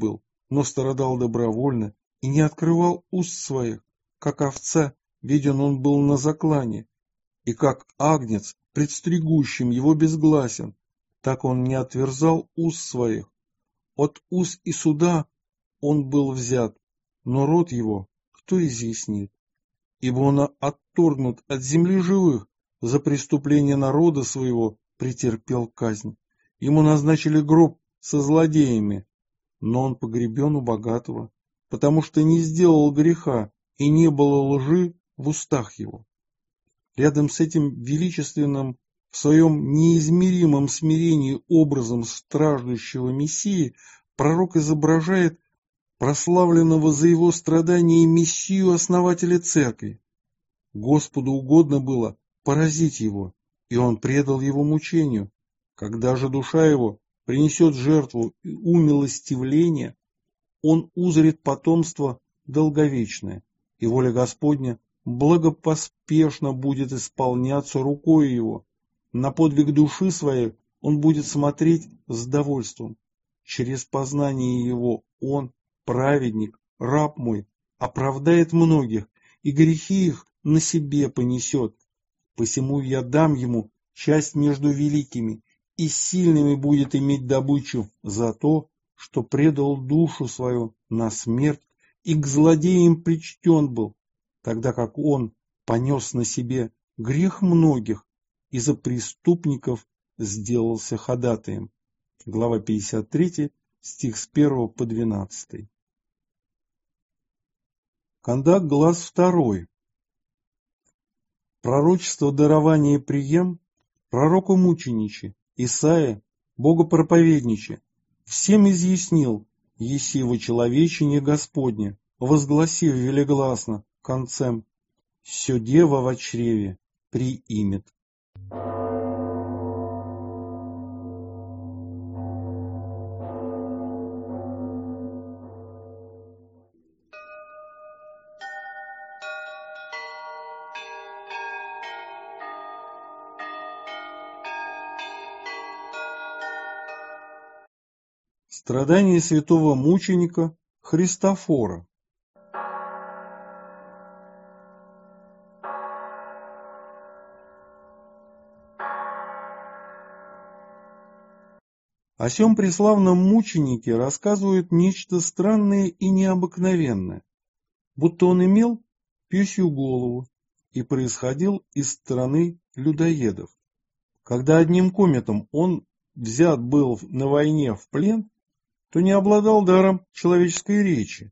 но страдал добровольно и не открывал уст своих, как овца, виден он был на заклане, и как агнец, пред стригущим его безгласен, так он не отверзал уст своих. От уз и суда он был взят, но род его кто изъяснит? Ибо он отторгнут от земли живых, за преступление народа своего претерпел казнь. Ему назначили гроб со злодеями, но он погребен у богатого, потому что не сделал греха, и не было лжи в устах его. Рядом с этим величественным, в своем неизмеримом смирении образом страждущего Мессии, пророк изображает прославленного за его страдания Мессию основателя церкви. Господу угодно было поразить его, и он предал его мучению. Когда же душа его принесет жертву умилостивления, он узрит потомство долговечное, и воля Господня благопоспешно будет исполняться рукой его. На подвиг души своей он будет смотреть с довольством. Через познание его он, праведник, раб мой, оправдает многих, и грехи их на себе понесет. Посему я дам ему часть между великими, и сильными будет иметь добычу за то, что предал душу свою на смерть и к злодеям причтен был, тогда как он понес на себе грех многих и за преступников сделался ходатаем. Глава 53, стих с 1 по 12. Кондак, глаз 2. Пророчество дарования прием, пророку мучениче, Исаия, богопроповедниче, всем изъяснил, еси вочеловечение Господне, возгласив велегласно концем, «Сё дева во чреве приимет». Страдания святого мученика Христофора. О сем преславном мученике рассказывают нечто странное и необыкновенное, будто он имел пёсью голову и происходил из страны людоедов. Когда одним кометом он взят был на войне в плен, то не обладал даром человеческой речи.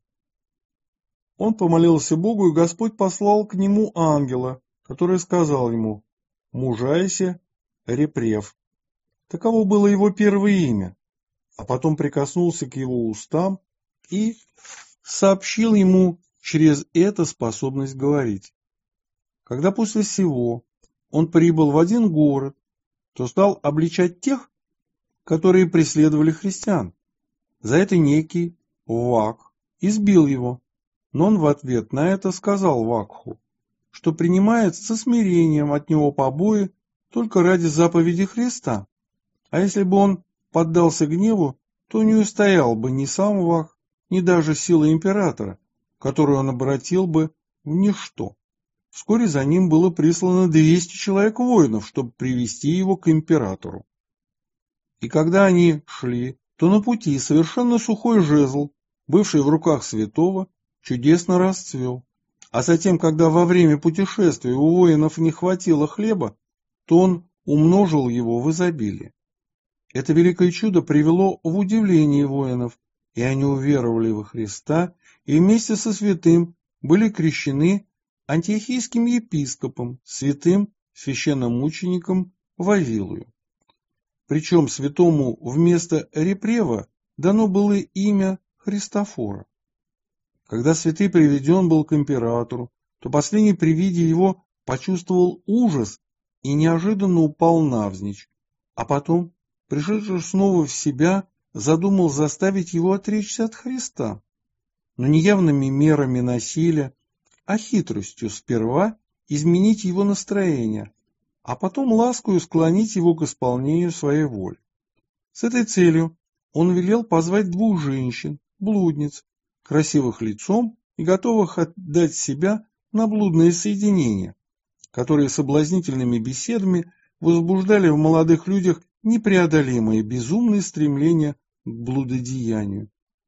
Он помолился Богу, и Господь послал к нему ангела, который сказал ему: «Мужайся, Репрев». Таково было его первое имя, а потом прикоснулся к его устам и сообщил ему через это способность говорить. Когда после сего он прибыл в один город, то стал обличать тех, которые преследовали христиан. За это некий Вакх избил его, но он в ответ на это сказал Вакху, что принимает со смирением от него побои только ради заповеди Христа, а если бы он поддался гневу, то не устоял бы ни сам Вакх, ни даже сила императора, которую он обратил бы в ничто. Вскоре за ним было прислано 200 человек воинов, чтобы привести его к императору. И когда они шли, то на пути совершенно сухой жезл, бывший в руках святого, чудесно расцвел. А затем, когда во время путешествия у воинов не хватило хлеба, то он умножил его в изобилии. Это великое чудо привело в удивление воинов, и они уверовали во Христа и вместе со святым были крещены антиохийским епископом, святым священномучеником Вавилою. Причем святому вместо Репрева дано было имя Христофора. Когда святый приведен был к императору, то последний при виде его почувствовал ужас и неожиданно упал навзничь, а потом, пришедший снова в себя, задумал заставить его отречься от Христа, но не явными мерами насилия, а хитростью сперва изменить его настроение, а потом ласкою склонить его к исполнению своей воли. С этой целью он велел позвать 2 женщин, блудниц, красивых лицом и готовых отдать себя на блудное соединение, которые соблазнительными беседами возбуждали в молодых людях непреодолимое безумное стремление к блудодеянию.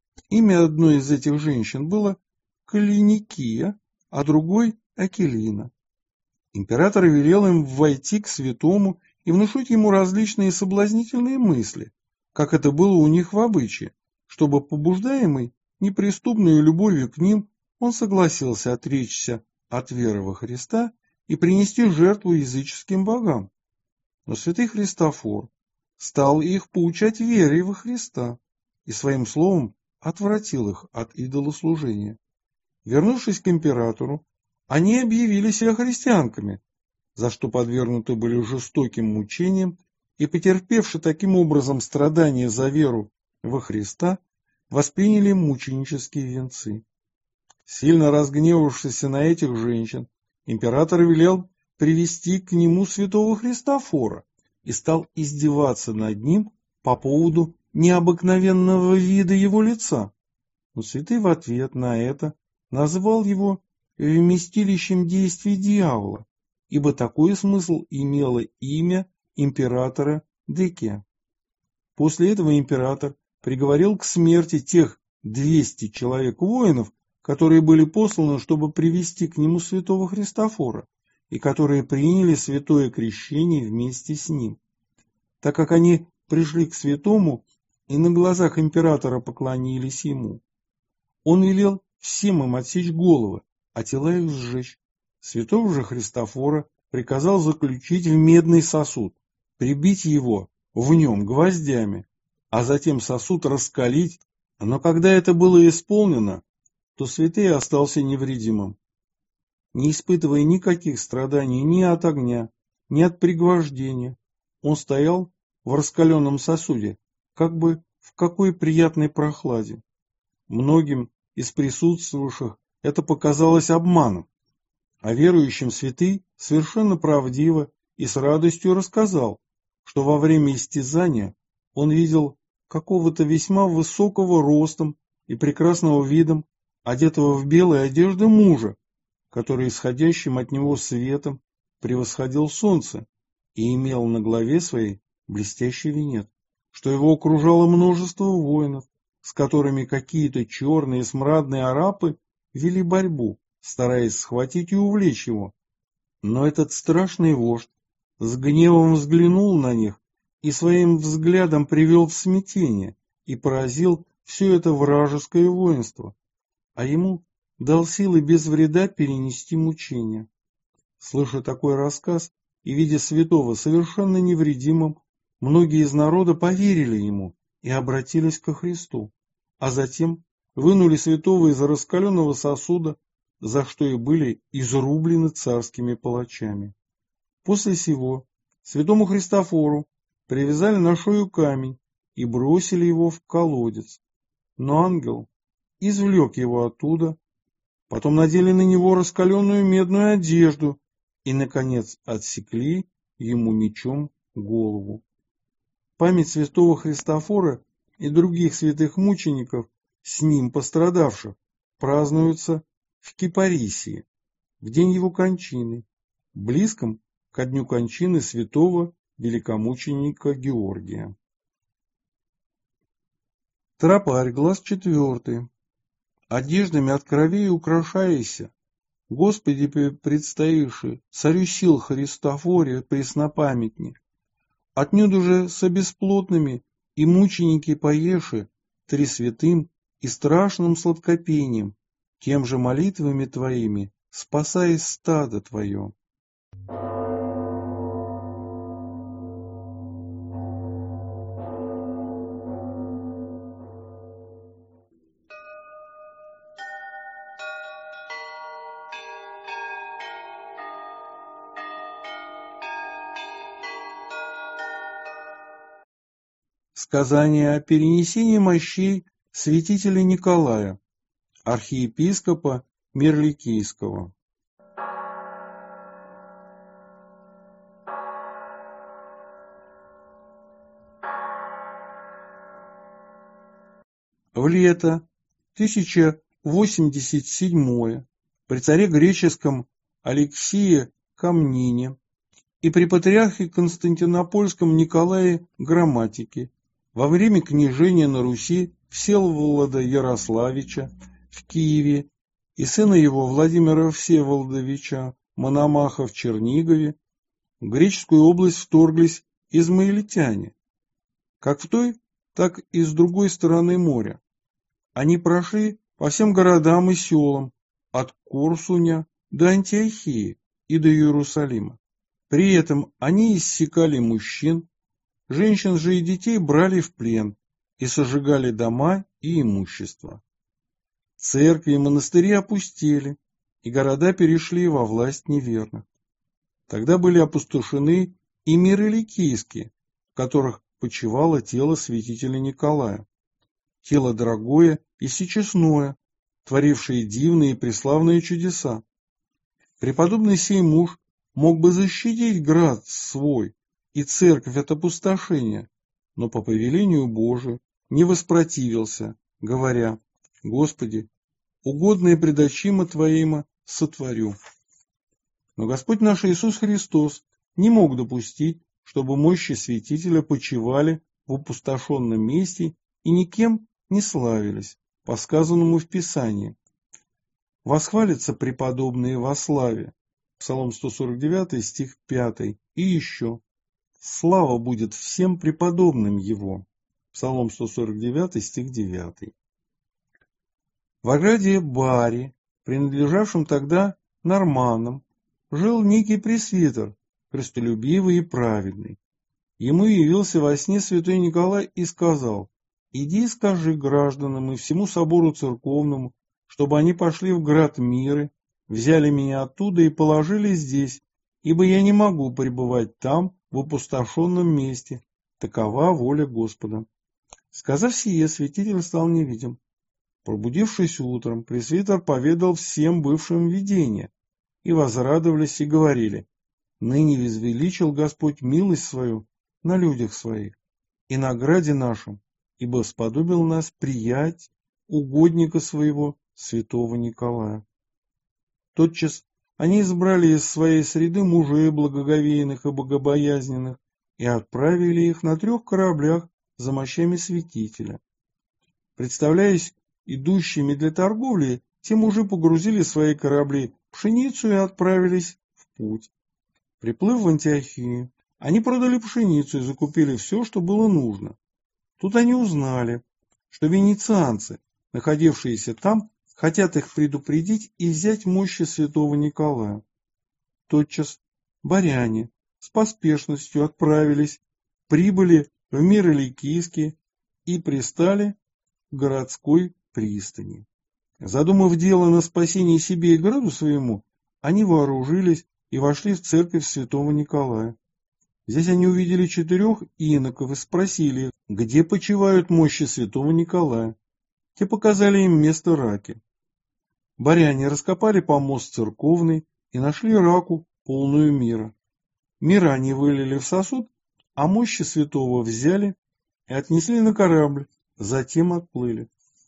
Имя одной из этих женщин было Калиникия, а другой Акелина. Император велел им войти к святому и внушить ему различные соблазнительные мысли, как это было у них в обычае, чтобы, побуждаемый неприступной любовью к ним, он согласился отречься от веры во Христа и принести жертву языческим богам. Но святый Христофор стал их поучать вере во Христа и своим словом отвратил их от идолослужения. Вернувшись к императору, они объявили себя христианками, за что подвергнуты были жестоким мучениям и, потерпевши таким образом страдания за веру во Христа, восприняли мученические венцы. Сильно разгневавшись на этих женщин, император велел привести к нему святого Христофора и стал издеваться над ним по поводу необыкновенного вида его лица. Но святый в ответ на это назвал его вместилищем действий дьявола, ибо такой смысл имело имя императора Декия. После этого император приговорил к смерти тех 200 человек воинов, которые были посланы, чтобы привести к нему святого Христофора, и которые приняли святое крещение вместе с ним. Так как они пришли к святому и на глазах императора поклонились ему, он велел всем им отсечь головы, а тела их сжечь. Святого же Христофора приказал заключить в медный сосуд, прибить его в нем гвоздями, а затем сосуд раскалить, но когда это было исполнено, то святый остался невредимым. Не испытывая никаких страданий ни от огня, ни от пригвождения, он стоял в раскаленном сосуде, как бы в какой приятной прохладе. Многим из присутствовавших это показалось обманом, а верующим святый совершенно правдиво и с радостью рассказал, что во время истязания он видел какого-то весьма высокого ростом и прекрасного видом, одетого в белые одежды мужа, который исходящим от него светом превосходил солнце и имел на голове своей блестящий венец, что его окружало множество воинов, с которыми какие-то черные смрадные арапы вели борьбу, стараясь схватить и увлечь его. Но этот страшный вождь с гневом взглянул на них и своим взглядом привел в смятение и поразил все это вражеское воинство, а ему дал силы без вреда перенести мучения. Слыша такой рассказ и видя святого совершенно невредимым, многие из народа поверили ему и обратились ко Христу, а затем вынули святого из раскаленного сосуда, за что и были изрублены царскими палачами. После сего святому Христофору привязали на шею камень и бросили его в колодец, но ангел извлек его оттуда. Потом надели на него раскаленную медную одежду и, наконец, отсекли ему мечом голову. Память святого Христофора и других святых мучеников, с ним пострадавших, празднуется в Кипарисии, в день его кончины, близком ко дню кончины святого великомученика Георгия. Тропарь, глаз 4. Одеждами от кровей украшайся, Господи предстоиши, царю сил Христофоре преснопамятни. Отнюдь уже со бесплотными и мученики поеши, три святым и страшным сладкопением, тем же молитвами твоими спасай стадо твое. Сказание о перенесении мощей святителя Николая, архиепископа Мирликийского. В лето 1087 при царе греческом Алексее Комнине и при патриархе Константинопольском Николае Грамматике во время княжения на Руси Всеволода Ярославича в Киеве и сына его Владимира Всеволодовича Мономаха в Чернигове в греческую область вторглись измаильтяне, как в той, так и с другой стороны моря. Они прошли по всем городам и селам, от Корсуня до Антиохии и до Иерусалима. При этом они иссекали мужчин, женщин же и детей брали в плен и сожигали дома и имущество. Церкви и монастыри опустели, и города перешли во власть неверных. Тогда были опустошены и миры ликийские, в которых почивало тело святителя Николая. Тело дорогое и всечестное, творившее дивные и преславные чудеса. Преподобный сей муж мог бы защитить град свой и церковь от опустошения, но по повелению Божию не воспротивился, говоря: «Господи, угодное предочима Твоима сотворю». Но Господь наш Иисус Христос не мог допустить, чтобы мощи святителя почивали в опустошенном месте и никем не славились, по сказанному в Писании. Восхвалятся преподобные во славе. Псалом 149, стих 5. И еще. Слава будет всем преподобным его. Псалом 149, стих 9. В ограде Бари, принадлежавшем тогда норманнам, жил некий пресвитер, христолюбивый и праведный. Ему явился во сне святой Николай и сказал: «Иди и скажи гражданам и всему собору церковному, чтобы они пошли в град Миры, взяли меня оттуда и положили здесь, ибо я не могу пребывать там, в опустошенном месте. Такова воля Господа». Сказав сие, святитель стал невидим. Пробудившись утром, пресвитер поведал всем бывшим видение, и возрадовались и говорили: «Ныне возвеличил Господь милость свою на людях своих и на граде нашем, ибо сподобил нас приять угодника своего, святого Николая». Тотчас они избрали из своей среды мужей благоговейных и богобоязненных и отправили их на 3 кораблях за мощами святителя. Представляясь идущими для торговли, те мужи погрузили свои корабли в пшеницу и отправились в путь. Приплыв в Антиохию, они продали пшеницу и закупили все, что было нужно. Тут они узнали, что венецианцы, находившиеся там, хотят их предупредить и взять мощи святого Николая. Тотчас баряне с поспешностью отправились, прибыли в миры ликийские и пристали к городской пристани. Задумав дело на спасение себе и граду своему, они вооружились и вошли в церковь святого Николая. Здесь они увидели 4 иноков и спросили, где почивают мощи святого Николая. Те показали им место раки. Баряне раскопали помост церковный и нашли раку, полную мира. Мира они вылили в сосуд, а мощи святого взяли и отнесли на корабль, затем отплыли.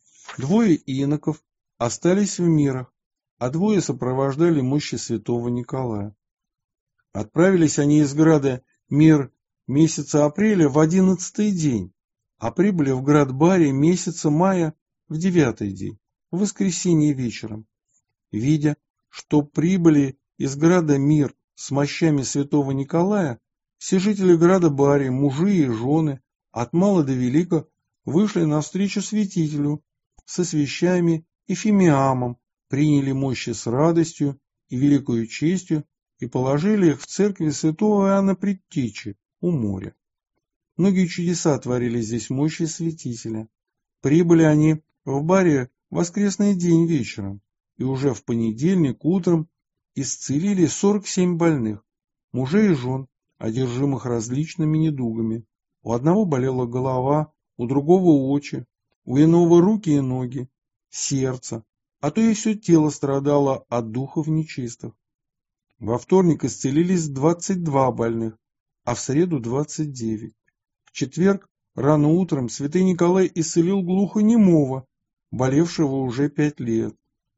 2 иноков остались в мирах, а 2 сопровождали мощи святого Николая. Отправились они из града Мир месяца апреля в 11-й день, а прибыли в град Бари месяца мая в 9-й день, в воскресенье вечером. Видя, что прибыли из града Мир с мощами святого Николая, все жители града Бари, мужи и жены, от мала до велика, вышли навстречу святителю со свящами и фимиамом, приняли мощи с радостью и великою честью и положили их в церкви святого Иоанна Предтечи у моря. Многие чудеса творили здесь мощи святителя. Прибыли они в Баре в воскресный день вечером, и уже в понедельник утром исцелили 47 больных, мужей и жен, одержимых различными недугами. У одного болела голова, у другого очи, у иного руки и ноги, сердце, а то и все тело страдало от духов нечистых. Во вторник исцелились 22 больных, а в среду 29. В четверг рано утром святый Николай исцелил глухонемого, болевшего уже 5 лет.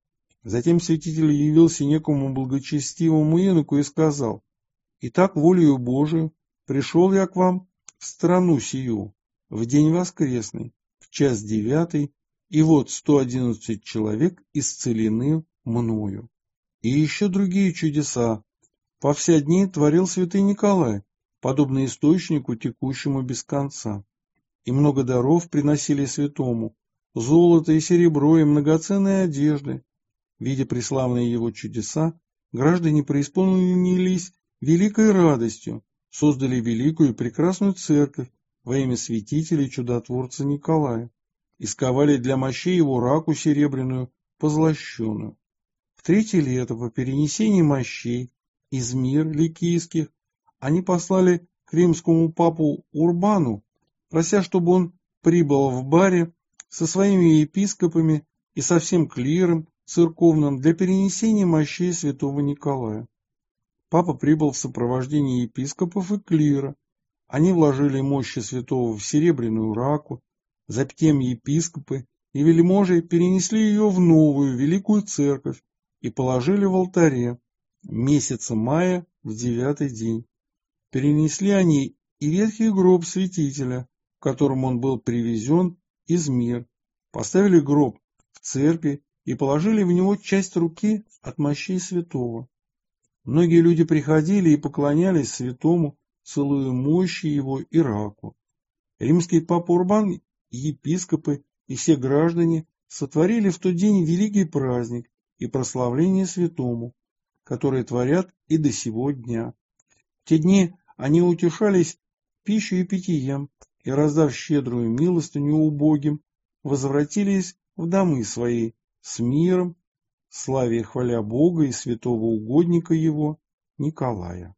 Затем святитель явился некому благочестивому иноку и сказал: «Итак, волею Божию пришел я к вам в страну сию, в день воскресный, в час 9, и вот 111 человек исцелены мною». И еще другие чудеса по вся дни творил святый Николай, подобно источнику, текущему без конца. И много даров приносили святому, золото и серебро и многоценные одежды. Видя преславные его чудеса, граждане преисполнились великой радостью, создали великую и прекрасную церковь во имя святителя и чудотворца Николая, и сковали для мощей его раку серебряную, позлощенную. В 3-е лето по перенесении мощей из мир ликийских они послали к римскому папу Урбану, прося, чтобы он прибыл в Баре со своими епископами и со всем клиром церковным для перенесения мощей святого Николая. Папа прибыл в сопровождении епископов и клира. Они вложили мощи святого в серебряную раку, затем епископы и вельможи перенесли ее в новую великую церковь и положили в алтаре месяца мая в 9-й день. Перенесли они и ветхий гроб святителя, в котором он был привезен из мир, поставили гроб в церкви и положили в него часть руки от мощей святого. Многие люди приходили и поклонялись святому, целуя мощи его и раку. Римский папа Урбан, епископы и все граждане сотворили в тот день великий праздник и прославление святому, которые творят и до сего дня. В те дни они утешались пищей и питьем, и, раздав щедрую милостыню убогим, возвратились в домы свои с миром, славя и хваля Бога и святого угодника его Николая.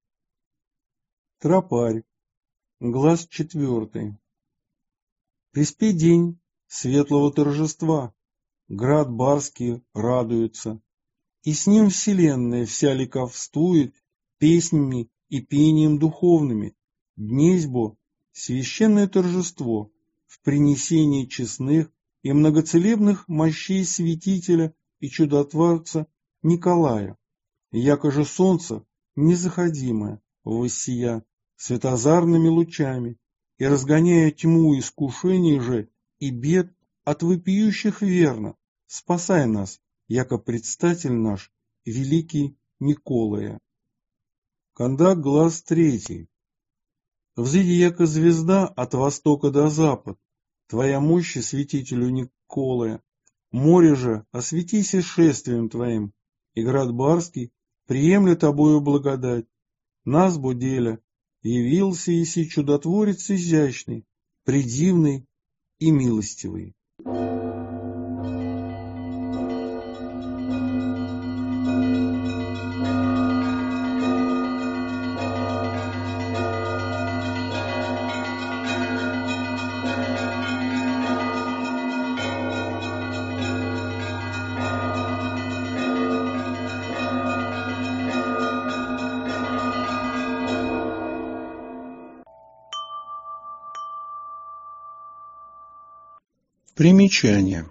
Тропарь. Глаз 4. Приспей день светлого торжества, град барский радуется, и с ним вселенная вся ликовствует песнями и пением духовными. Днесь-бо священное торжество в принесении честных и многоцелебных мощей святителя и чудотворца Николая, яко же солнце незаходимое воссия светозарными лучами, и разгоняя тьму искушений же и бед от вопиющих верно, спасай нас, яко предстатель наш, великий Николая. Кондак, глаз 3. Взыди, яко звезда от востока до запад, твоя мощь святителю Николая. Море же осветися шествием твоим, и град барский приемля тобою благодать. Нас, буделя, явился еси чудотворец изящный, предивный и милостивый. Примечание.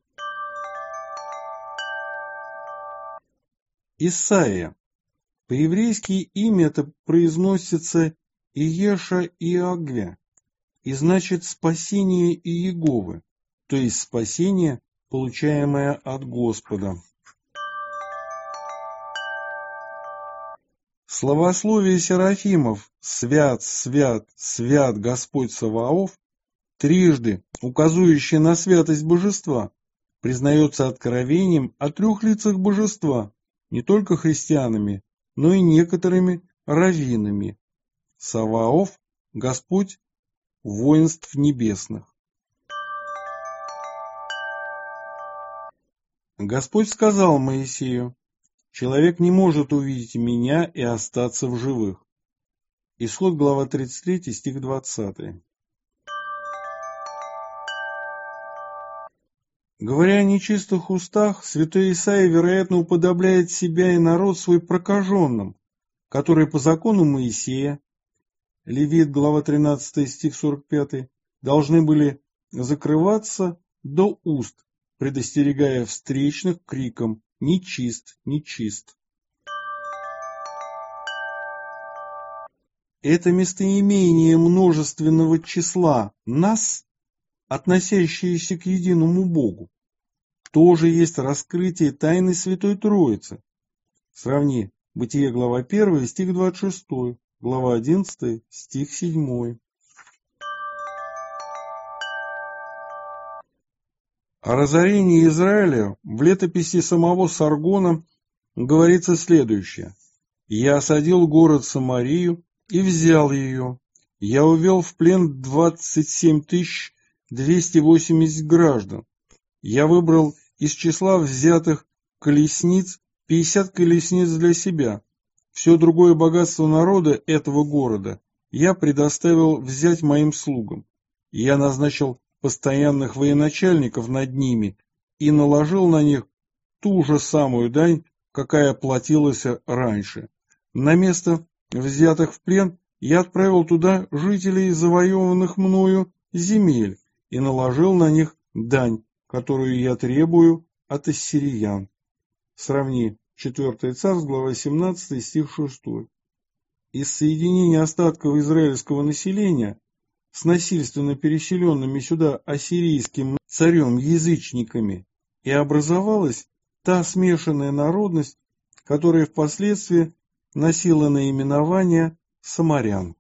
Исайя. По-еврейски имя это произносится Иеша Иагве, и значит спасение Иеговы, то есть спасение, получаемое от Господа. Словословие серафимов «Свят, свят, свят Господь Саваоф», трижды указывающее на святость божества, признается откровением о 3 лицах божества, не только христианами, но и некоторыми раввинами. Саваоф – Господь воинств небесных. Господь сказал Моисею: «Человек не может увидеть меня и остаться в живых». Исход, глава 33, стих 20. Говоря о нечистых устах, святой Исаия, вероятно, уподобляет себя и народ свой прокаженным, которые по закону Моисея, Левит, глава 13, стих 45, должны были закрываться до уст предостерегая встречных криком «Нечист, нечист». Это местоимение множественного числа «нас», относящееся к единому Богу, тоже есть раскрытие тайны Святой Троицы. Сравни Бытие, глава 1, стих 26, глава 11, стих 7. О разорении Израиля в летописи самого Саргона говорится следующее. «Я осадил город Самарию и взял ее. Я увел в плен 27 280 граждан. Я выбрал из числа взятых колесниц 50 колесниц для себя. Все другое богатство народа этого города я предоставил взять моим слугам. Я назначил постоянных военачальников над ними и наложил на них ту же самую дань, какая платилась раньше. На место взятых в плен я отправил туда жителей завоеванных мною земель и наложил на них дань, которую я требую от ассириян». Сравни 4 Царств, глава 17, стих 6. Из соединения остатков израильского населения с насильственно переселенными сюда ассирийским царем-язычниками и образовалась та смешанная народность, которая впоследствии носила наименование самарян.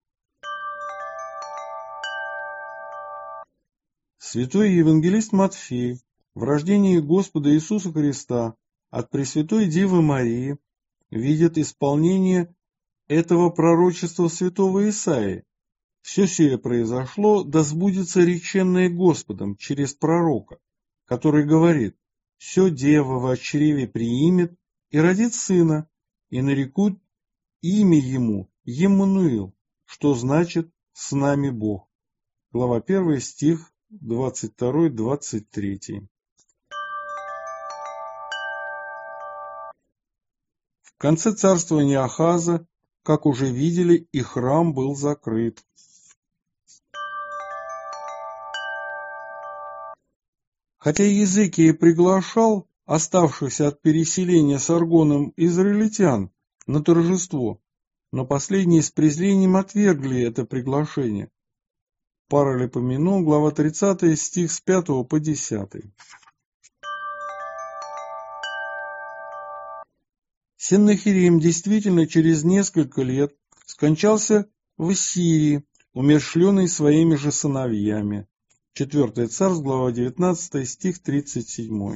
Святой евангелист Матфей в рождении Господа Иисуса Христа от Пресвятой Девы Марии видит исполнение этого пророчества святого Исаии. Все сие произошло, да сбудется реченное Господом через пророка, который говорит: «Все дева в чреве приимет и родит сына, и нарекут имя ему Еммануил, что значит «с нами Бог». Глава 1, стих 22-23. В конце царствования Ахаза, как уже видели, и храм был закрыт. Хотя Иезекия приглашал оставшихся от переселения Саргоном израильтян на торжество, но последние с презрением отвергли это приглашение. Паралипоменон, глава 30, стих с 5 по 10. Сеннахерим действительно через несколько лет скончался в Ассирии, умерщвленный своими же сыновьями. 4 Царств, глава 19, стих 37.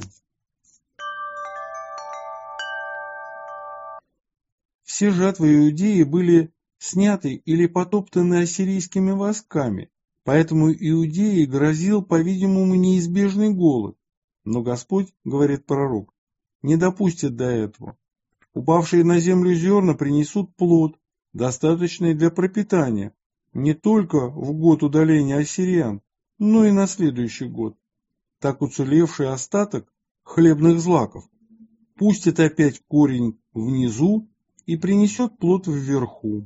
Все жатвы Иудеи были сняты или потоптаны ассирийскими войсками, поэтому Иудее грозил, по-видимому, неизбежный голод. Но Господь, говорит пророк, не допустит до этого. Упавшие на землю зерна принесут плод, достаточный для пропитания, не только в год удаления ассириян, но и на следующий год. Так уцелевший остаток хлебных злаков пустит опять корень внизу и принесет плод вверху.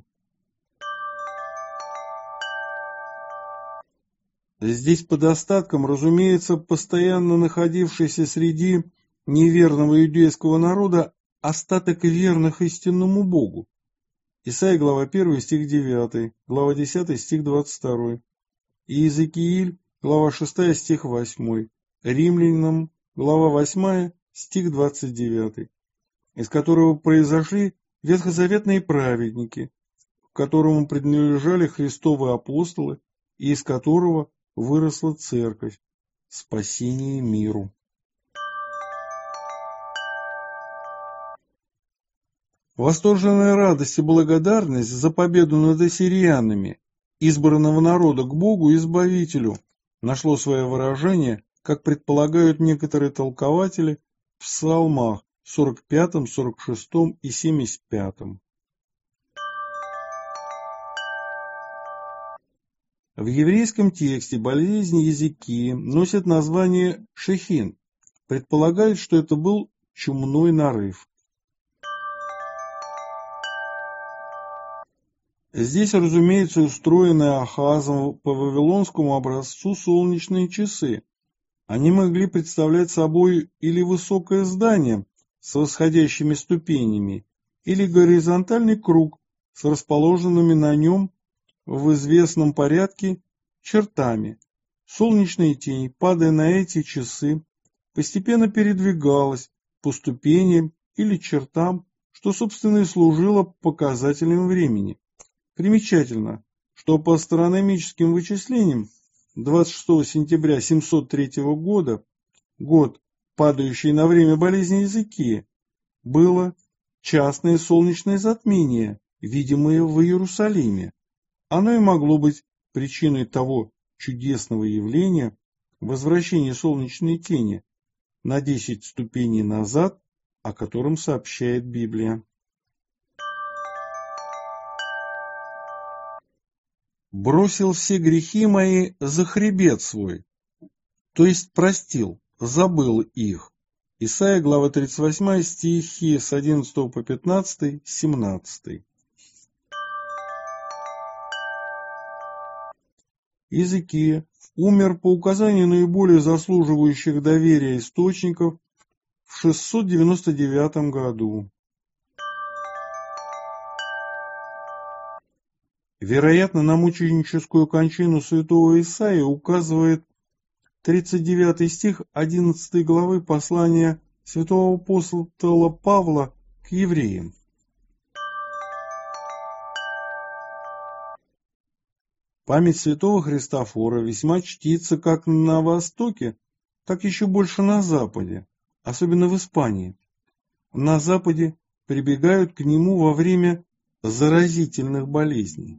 Здесь под остатком, разумеется, постоянно находившийся среди неверного иудейского народа остаток верных истинному Богу. Исайя, глава 1, стих 9, глава 10, стих 22, Иезекииль, глава 6, стих 8, Римлянам, глава 8, стих 29, из которого произошли ветхозаветные праведники, к которому принадлежали Христовы апостолы и из которого выросла церковь, спасение миру. Восторженная радость и благодарность за победу над ассирянами, избранного народа к Богу Избавителю, нашло свое выражение, как предполагают некоторые толкователи, в псалмах 45, 46 и 75. В еврейском тексте болезнь Иезекии носит название шехин, предполагают, что это был чумной нарыв. Здесь, разумеется, устроены Ахазом по вавилонскому образцу солнечные часы, Они могли представлять собой или высокое здание с восходящими ступенями, или горизонтальный круг с расположенными на нем в известном порядке чертами. Солнечная тень, падая на эти часы, постепенно передвигалась по ступеням или чертам, что, собственно, и служило показателем времени. Примечательно, что по астрономическим вычислениям 26 сентября 703 года, год, падающий на время болезни языки, было частное солнечное затмение, видимое в Иерусалиме. Оно и могло быть причиной того чудесного явления возвращения солнечной тени на 10 ступеней назад, о котором сообщает Библия. «Бросил все грехи мои за хребет свой», то есть простил, забыл их. Исайя, глава 38, стихи с 11 по 15, 17. Иезекия умер по указанию наиболее заслуживающих доверия источников в 699 году. Вероятно, на мученическую кончину святого Исаии указывает 39 стих 11 главы послания святого апостола Павла к евреям. Память святого Христофора весьма чтится как на Востоке, так еще больше на Западе, особенно в Испании. На Западе прибегают к нему во время заразительных болезней.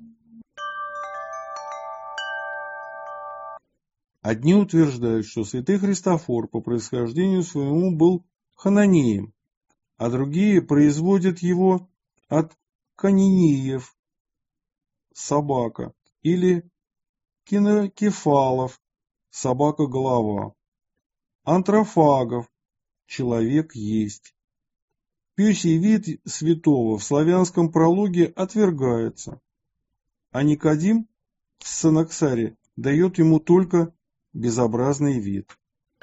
Одни утверждают, что святый Христофор по происхождению своему был хананеем, а другие производят его от канинеев, собака, или кинокефалов, собака-голова, антрофагов, человек есть. Пёсий вид святого в славянском прологе отвергается, а Никодим в Санаксаре дает ему только безобразный вид.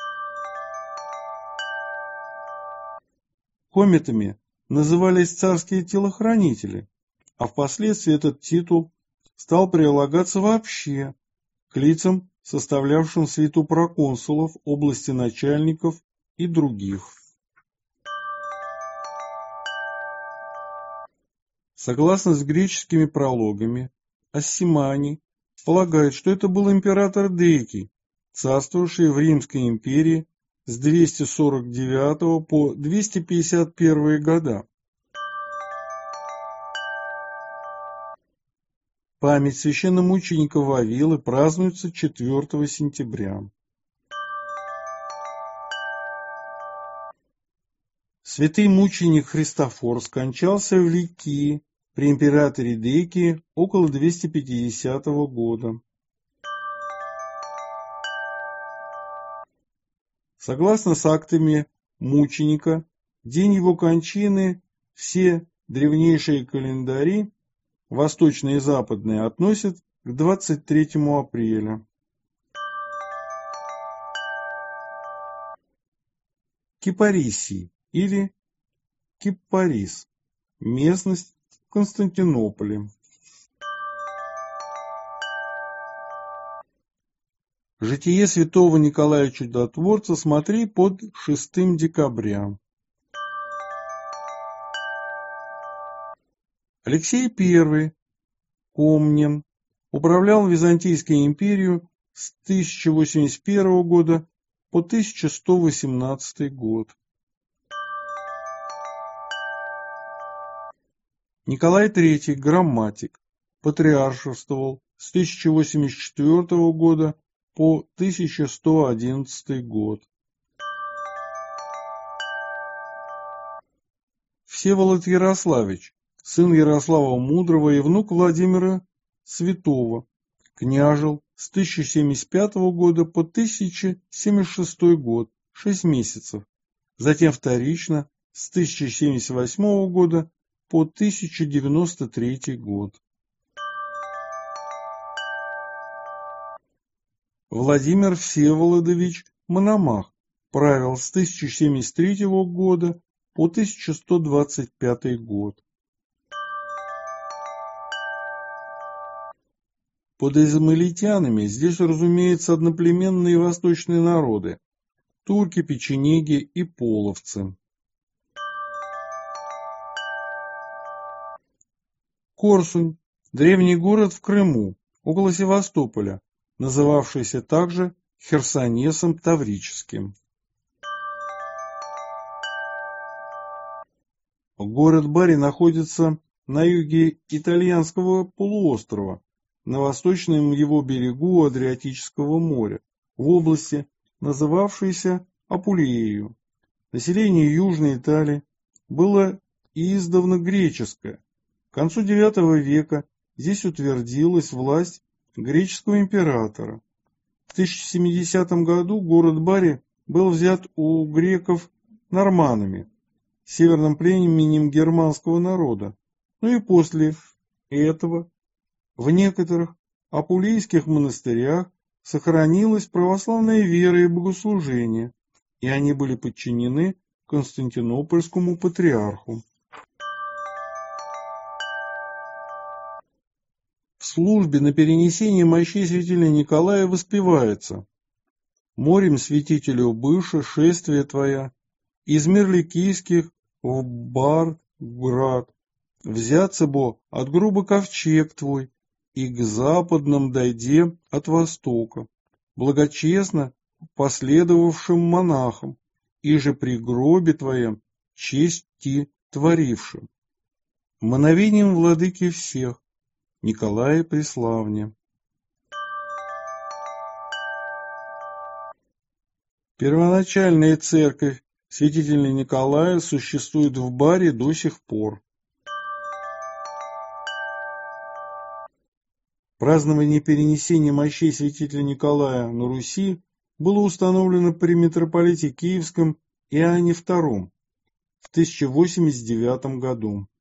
Кометами назывались царские телохранители, а впоследствии этот титул стал прилагаться вообще к лицам, составлявшим свиту проконсулов, области начальников и других. Согласно с греческими прологами, Ассиманий полагает, что это был император Декий, царствовавший в Римской империи с 249 по 251 года. Память священномученика Вавилы празднуется 4 сентября. Святый мученик Христофор скончался в Ликии при императоре Декии около 250 года. Согласно с актами мученика, день его кончины все древнейшие календари, восточные и западные, относят к 23 апреля. Кипарисий или Кипарис – местность в Константинополе. Житие святого Николая Чудотворца смотри под 6 декабря. Алексей I Комнин управлял Византийской империей с 1081 года по 1118 год. Николай III Грамматик патриаршествовал с 1084 года по 1111 год. Всеволод Ярославич, сын Ярослава Мудрого и внук Владимира Святого, княжил с 1075 года по 1076 год, 6 месяцев, затем вторично с 1078 года по 1093 год. Владимир Всеволодович Мономах, правил с 1073 года по 1125 год. Под измаильтянами здесь, разумеется, одноплеменные восточные народы – турки, печенеги и половцы. Корсунь – древний город в Крыму, около Севастополя, называвшийся также Херсонесом Таврическим. Город Бари находится на юге итальянского полуострова, на восточном его берегу Адриатического моря, в области, называвшейся Апулеей. Население Южной Италии было издавна греческое. К концу IX века здесь утвердилась власть греческого императора. В 1070 году город Бари был взят у греков норманнами, северным племенем германского народа, но и после этого в некоторых апулейских монастырях сохранилась православная вера и богослужение, и они были подчинены Константинопольскому патриарху. В службе на перенесение мощей святителя Николая воспевается: «Морем святителю бывше шествие твоя, из Мирликийских в Бар-град, взяться бо от грубо ковчег твой, и к западным дойде от востока, благочестно последовавшим монахам, и же при гробе твоем чести творившим. Мановением владыки всех, Николая Преславня». Первоначальная церковь святителя Николая существует в Баре до сих пор. Празднование перенесения мощей святителя Николая на Руси было установлено при митрополите Киевском Иоанне II в 1089 году.